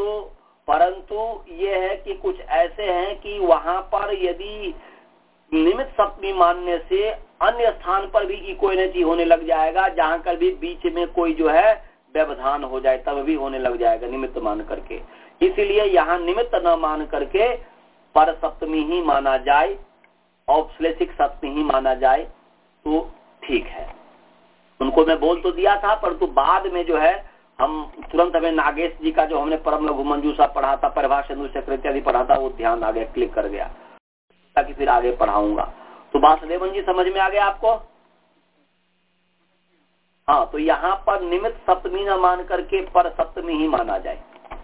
[SPEAKER 1] परंतु ये है कि कुछ ऐसे हैं कि वहां पर यदि निमित्त सप्तमी मानने से अन्य स्थान पर भी इक्वलिटी होने लग जाएगा, जहां कर भी बीच में कोई जो है व्यवधान हो जाए तब भी होने लग जाएगा निमित्त मान करके। इसीलिए यहाँ निमित्त न मान करके पर सप्तमी ही माना जाए, औपश्लेषिक सप्तमी ही माना जाए तो ठीक है। उनको मैं बोल तो दिया था, परंतु बाद में जो है हम तुरंत हमें नागेश जी का जो हमने परम लघु मंजूषा पढ़ा था, परिभाषा इत्यादि पढ़ा था, वो ध्यान आ गया, क्लिक कर गया, ताकि फिर आगे पढ़ाऊंगा। तो वासुदेवन जी समझ में आ गया आपको? हाँ, तो यहाँ पर निमित्त सप्तमी न मान करके पर सप्तमी ही माना जाए।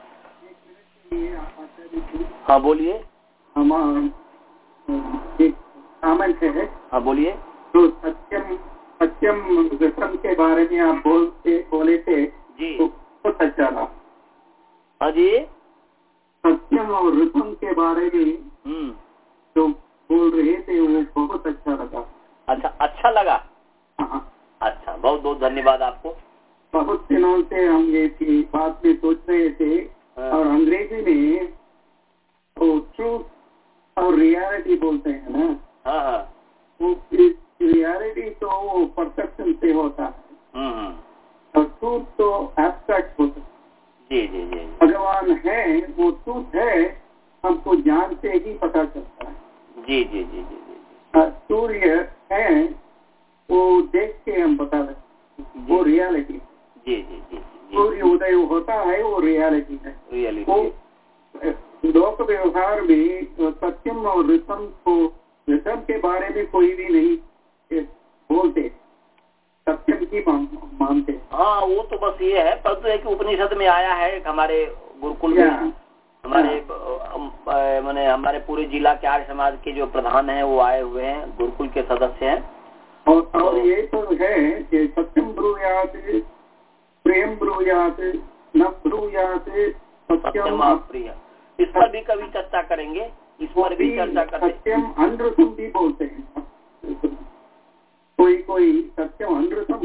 [SPEAKER 1] हाँ बोलिए।
[SPEAKER 3] एक सामंत है।
[SPEAKER 1] हाँ बोलिए।
[SPEAKER 3] तो सत्यम सत्यम विक्रम के बारे में आप बोलते बोले थे
[SPEAKER 1] जी,
[SPEAKER 3] तो बहुत अच्छा लगा।
[SPEAKER 1] हाँ जी,
[SPEAKER 3] सत्यम और विक्रम के बारे में
[SPEAKER 1] हम्म,
[SPEAKER 3] जो बोल रहे थे वो बहुत अच्छा लगा।
[SPEAKER 1] अच्छा अच्छा लगा।
[SPEAKER 3] हाँ,
[SPEAKER 1] अच्छा, बहुत बहुत धन्यवाद आपको।
[SPEAKER 3] बहुत दिनों से हम ये की बात में सोच रहे थे
[SPEAKER 1] हाँ।
[SPEAKER 3] और अंग्रेजी में वो ट्रूथ और रियलिटी बोलते हैं ना,
[SPEAKER 1] हाँ हाँ,
[SPEAKER 3] वो रियलिटी तो वो परसेप्शन से होता है
[SPEAKER 1] हम्म हम्म,
[SPEAKER 3] और ट्रूथ तो एब्स्ट्रैक्ट होता है।
[SPEAKER 1] जी जी जी,
[SPEAKER 3] भगवान है, वो ट्रूथ है, हमको ज्ञान से ही पता चलता है।
[SPEAKER 1] जी जी जी जी जी,
[SPEAKER 3] और सूर्य है, वो देख के हम पता लगता है, वो रियलिटी।
[SPEAKER 1] जी जी जी जी,
[SPEAKER 3] सूर्य उदय होता है, वो रियलिटी है।
[SPEAKER 1] रियलिटी।
[SPEAKER 3] वो लोक व्यवहार में सत्यम और ऋतम को, ऋतम के बारे में कोई भी नहीं बोलते, सत्यम की मानते।
[SPEAKER 1] हाँ, वो तो बस ये है, परंतु एक उपनिषद में आया है, हमारे गुरुकुल में हमारे मैंने हमारे पूरे जिला के आर्य समाज के जो प्रधान हैं वो आए हुए हैं, गुरुकुल के सदस्य हैं।
[SPEAKER 3] और, और ये तो है कि सत्यम ब्रूयात, प्रेम ब्रूयात, न ब्रूयात, सत्यम
[SPEAKER 1] अप्रिय। इस पर भी कभी चर्चा करेंगे, इस पर भी चर्चा करेंगे।
[SPEAKER 3] सत्यम अनृतम भी बोलते हैं, कोई कोई सत्यम अनृतम,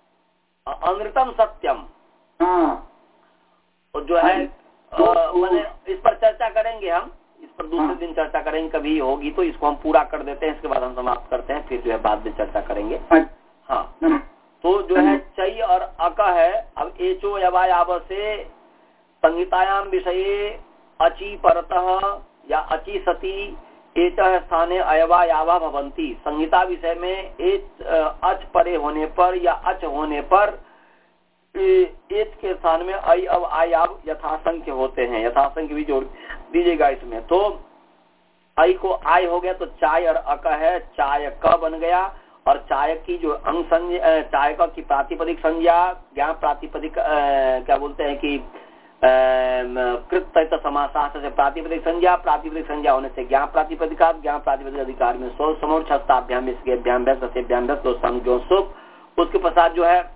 [SPEAKER 1] अनृतम सत्यम,
[SPEAKER 3] हाँ,
[SPEAKER 1] और जो है
[SPEAKER 3] तो,
[SPEAKER 1] मैंने इस पर चर्चा करेंगे हम, इस पर दूसरे
[SPEAKER 3] हाँ,
[SPEAKER 1] दिन चर्चा करेंगे, कभी होगी तो इसको हम पूरा कर देते हैं, इसके बाद हम समाप्त करते हैं, फिर जो है बाद में चर्चा करेंगे। हाँ, तो जो है चई और अक है। अब एचो यवाय आव से संहितायाम विषये अची परतः या अची सती एच स्थाने अयवा यावा भवंती। संहिता विषय में एच अच परे होने पर या अच होने पर एच के स्थान में अय अब आयाव यथासंख्य होते हैं, यथासंख्य भी जोड़ दीजिएगा इसमें। तो अय को आय हो गया तो चाय और अक है, चाय क बन गया। और चाय की जो अंग संज्ञा, चाय का की प्रातिपदिक संज्ञा, ज्ञान प्रातिपदिक क्या बोलते हैं कि कृत समासार्थ से प्रातिपदिक संज्ञा, प्रातिपदिक संज्ञा होने से ज्ञान प्रातिपदिका, ज्ञान प्रातिपदिक अधिकार में सो समोर छस्ताभ्याम इसकेभ्याम सस्यभ्याम तो संज्ञो सुप। उसके पश्चात जो है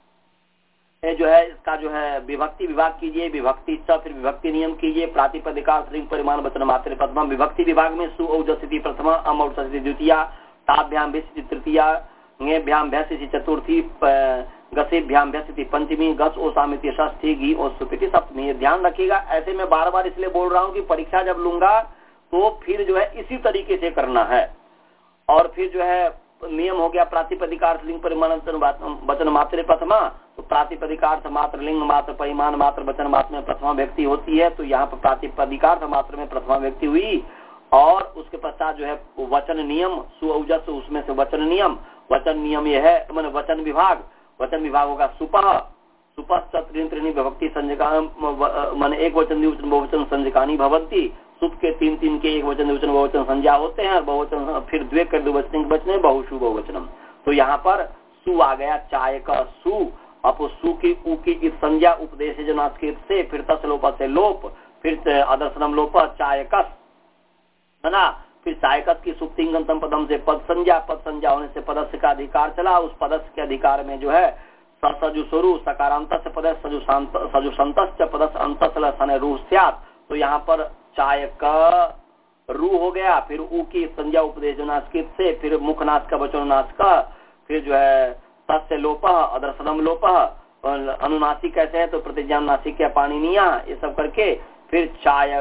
[SPEAKER 1] ये जो है इसका जो है विभक्ति विभाग कीजिए, विभक्ति च फिर विभक्ति नियम कीजिए। प्रातिपदिका लिंग परिमाण वचन मात्र प्रथमा, विभक्ति विभाग में सु औजस्थिति प्रथमा, अम औजस्थिति द्वितीया, ताभ्याम भ्यस्ति तृतीया, ङेभ्याम भ्यस्ति चतुर्थी, गसेभ्याम भ्यस्ति पंचमी, गस ओसामिति षष्ठी, घी और सुपिति सप्तमी। ध्यान रखिएगा, ऐसे मैं बार बार इसलिए बोल रहा हूँ कि परीक्षा जब लूंगा तो फिर जो है इसी तरीके से करना है। और फिर जो है नियम हो गया प्रातिपदिकार्थ लिंग परिमाण वचन मात्र प्रथमा, तो प्रातिपदिकार्थ मात्र लिंग मात्र परिमाण मात्र वचन मात्र में प्रथमा व्यक्ति होती है, तो यहाँ पर प्रातिपदिकार्थ मात्र में प्रथमा व्यक्ति हुई। और उसके पश्चात जो है वचन नियम सुऔजस, उसमें से वचन नियम, वचन नियम यह है मैंने वचन विभाग, वचन विभाग होगा सुपह, सुपह त्रिणी विभक्ति संज्ञा मान एक वचन द्विवचन बहुवचन संज्ञकानी भवंती। सुप के तीन तीन के एक वचन द्विवचन बहुवचन संज्ञा होते हैं, बहुवचन फिर द्वे कर द्विवचन के बचने बहुशु बहुवचनम। तो यहाँ पर सु आ गया, चाय का सु, अब सु की उ की संज्ञा उपदेश जनास्कृत से, फिर तस लोप से लोप, फिर आदर्शनम लोप चाय कस है ना, फिर चायकस की सुप्तिंगंतम पदम से पद संज्ञा, पद संज्ञा होने से पदस्य का अधिकार चला। उस पदस्य के अधिकार में जो है सजु स्वरू सकारांत से पदस्य सजु शांत सजु संतस्य पदस्य अंतसल रूह स्यात्। तो यहाँ पर चाय का रू हो गया, फिर ऊ की संज्ञा उपदेश नास्कृत से, फिर मुखनाथ का वचन नाश का, फिर जो है तस्य लोपः अदर्शनम लोपः, अनुनासिक कैसे है तो प्रतिज्ञान नासिक या पाणिनिया, ये सब करके फिर चाय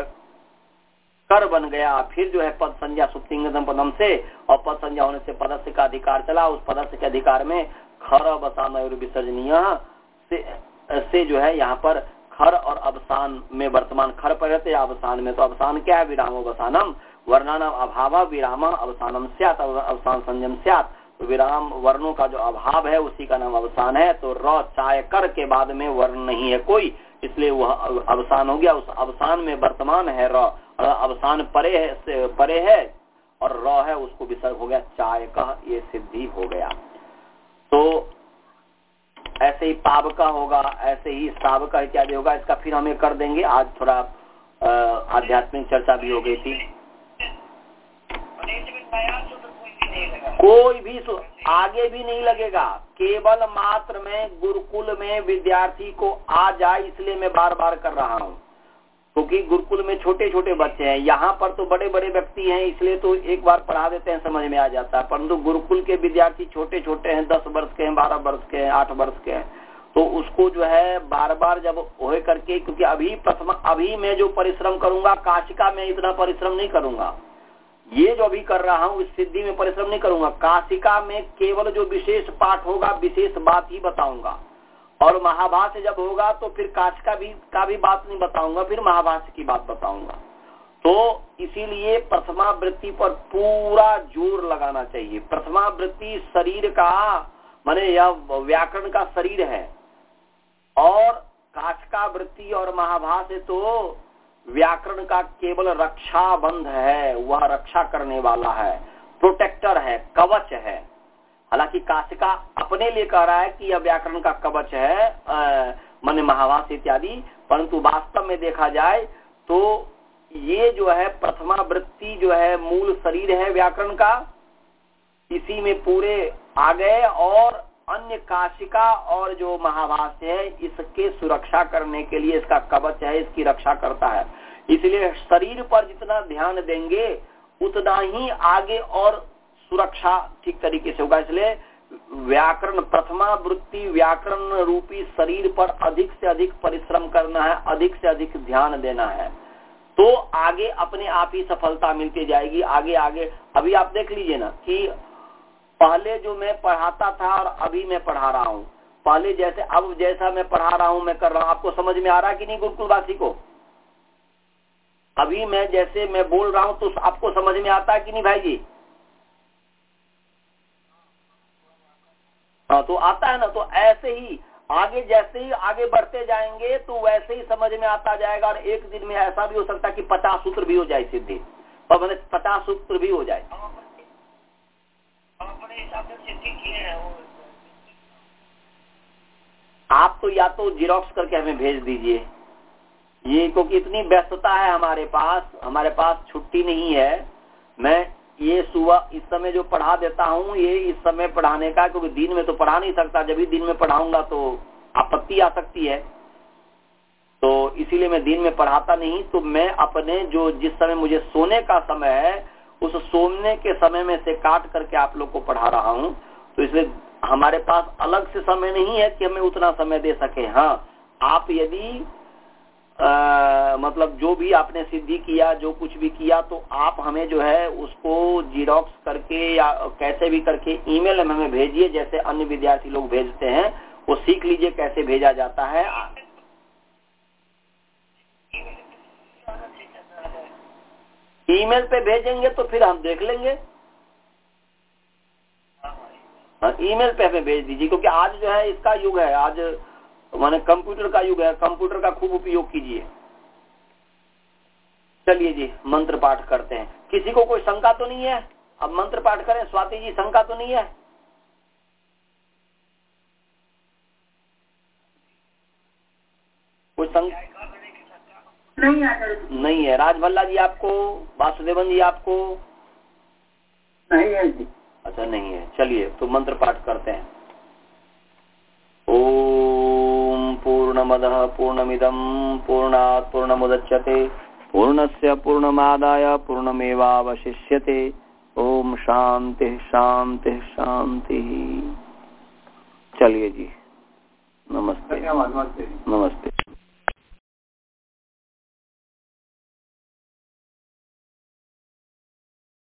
[SPEAKER 1] कर बन गया। फिर जो है पद संज्ञा सुप्तिंगतम पदम से, और पद संज्ञा होने से पदस्य का अधिकार चला। उस पदस्य के अधिकार में खर अवसान और विसर्जनीय से, से जो है यहाँ पर खर और अवसान में वर्तमान खर पर रहते या अवसान में, तो अवसान क्या है, विरामो अवसानम, वर्णानाम अभाव विराम अवसानम स्यात्, अवसान संयम स्यात्। तो विराम वर्णों का जो अभाव है उसी का नाम अवसान है। तो र चाय कर के बाद में वर्ण नहीं है कोई, इसलिए वह अवसान हो गया। उस अवसान में वर्तमान है र, अवसान परे है परे है और र है उसको विसर्ग हो गया चाय का, ये सिद्धि हो गया। तो ऐसे ही पाव का होगा, ऐसे ही साव का इत्यादि होगा। इसका फिर हमें कर देंगे, आज थोड़ा आध्यात्मिक चर्चा भी हो गई थी।
[SPEAKER 2] नहीं लगा,
[SPEAKER 1] कोई भी आगे भी नहीं लगेगा। केवल मात्र में गुरुकुल में विद्यार्थी को आ जाए, इसलिए मैं बार बार कर रहा हूँ, क्योंकि गुरुकुल में छोटे छोटे बच्चे हैं। यहाँ पर तो बड़े बड़े व्यक्ति हैं, इसलिए तो एक बार पढ़ा देते हैं, समझ में आ जाता है। परंतु गुरुकुल के विद्यार्थी छोटे छोटे हैं, दस वर्ष के हैं, बारह वर्ष के हैं, आठ वर्ष के हैं, तो उसको जो है बार बार जब हो करके, क्योंकि अभी प्रथम अभी मैं जो परिश्रम करूंगा काशिका में इतना परिश्रम नहीं करूंगा, ये जो अभी कर रहा हूँ इस सिद्धि में परिश्रम नहीं करूंगा। काशिका में केवल जो विशेष पाठ होगा विशेष बात ही बताऊंगा, और महाभाष्य जब होगा तो फिर काशिका भी का भी बात नहीं बताऊंगा, फिर महाभाष्य की बात बताऊंगा। तो इसीलिए प्रथमा वृत्ति पर पूरा जोर लगाना चाहिए। प्रथमा वृत्ति शरीर का माने यह व्याकरण का शरीर है, और काशिका वृत्ति और महाभाष्य तो व्याकरण का केवल रक्षा बंध है, वह रक्षा करने वाला है, प्रोटेक्टर है, कवच है। हालांकि काशिका अपने लिए कह रहा है कि यह व्याकरण का कवच है, माने महाभाष्य इत्यादि, परंतु वास्तव में देखा जाए तो ये जो है प्रथमा वृत्ति जो है मूल शरीर है व्याकरण का, इसी में पूरे आ गए, और अन्य काशिका और जो महाभाष्य है इसके सुरक्षा करने के लिए इसका कवच है, इसकी रक्षा करता है। इसलिए शरीर पर जितना ध्यान देंगे उतना ही आगे और सुरक्षा ठीक तरीके से होगा। इसलिए व्याकरण प्रथमा वृत्ति व्याकरण रूपी शरीर पर अधिक से अधिक परिश्रम करना है, अधिक से अधिक ध्यान देना है, तो आगे अपने आप ही सफलता मिलती जाएगी। आगे आगे अभी आप देख लीजिए ना कि पहले जो मैं पढ़ाता था और अभी मैं पढ़ा रहा हूँ, पहले जैसे अब जैसा मैं पढ़ा रहा हूँ मैं कर रहा हूँ, आपको समझ में आ रहा है कि नहीं गुरुकुलवासी को? अभी मैं जैसे मैं बोल रहा हूँ तो आपको समझ में आता है कि नहीं भाई जी? हाँ, तो आता है ना। तो ऐसे ही आगे जैसे ही आगे बढ़ते जाएंगे तो वैसे ही समझ में आता जाएगा, और एक दिन में ऐसा भी हो सकता है कि पचास सूत्र भी हो जाए सिद्धि, और मैंने पचास सूत्र भी हो जाए।
[SPEAKER 2] अपने हिसाब से सिद्धि किए हैं वो।
[SPEAKER 1] आप तो या तो जिरोक्स करके हमें भेज दीजिए ये, क्योंकि इतनी व्यस्तता है हमारे पास, हमारे पास छुट्टी नहीं है। मैं ये सुबह इस समय जो पढ़ा देता हूँ ये इस समय पढ़ाने का, क्योंकि दिन में तो पढ़ा नहीं सकता, जब भी दिन में पढ़ाऊंगा तो आपत्ति आ सकती है, तो इसीलिए मैं दिन में पढ़ाता नहीं। तो मैं अपने जो जिस समय मुझे सोने का समय है उस सोने के समय में से काट करके आप लोग को पढ़ा रहा हूँ। तो इसलिए हमारे पास अलग से समय नहीं है कि हमें उतना समय दे सके। हाँ, आप यदि आ, मतलब जो भी आपने सिद्धि किया, जो कुछ भी किया, तो आप हमें जो है उसको जीरोक्स करके या कैसे भी करके ईमेल में हमें भेजिए, जैसे अन्य विद्यार्थी लोग भेजते हैं, वो सीख लीजिए कैसे भेजा जाता है। ईमेल पे भेजेंगे तो फिर हम देख लेंगे। ईमेल पे हमें भेज दीजिए, क्योंकि आज जो है इसका युग है, आज माने कंप्यूटर का युग है, कंप्यूटर का खूब उपयोग कीजिए। चलिए जी, मंत्र पाठ करते हैं। किसी को कोई शंका तो नहीं है? अब मंत्र पाठ करें। स्वाति जी, शंका तो नहीं है? कोई शंका
[SPEAKER 3] नहीं है?
[SPEAKER 1] नहीं है। राजभल्ला जी आपको, वासुदेवन जी आपको?
[SPEAKER 3] नहीं है जी।
[SPEAKER 1] अच्छा, नहीं है। चलिए तो मंत्र पाठ करते हैं। ओम पूर्णमदः पूर्णमिदं पूर्णात् पूर्णमुदच्यते पूर्णस्य पूर्णमादाय पूर्णमेवावशिष्यते। ओम शांति शांति शांति। चलिए जी, नमस्ते।
[SPEAKER 3] धन्यवाद। नमस्ते।
[SPEAKER 1] नमस्ते।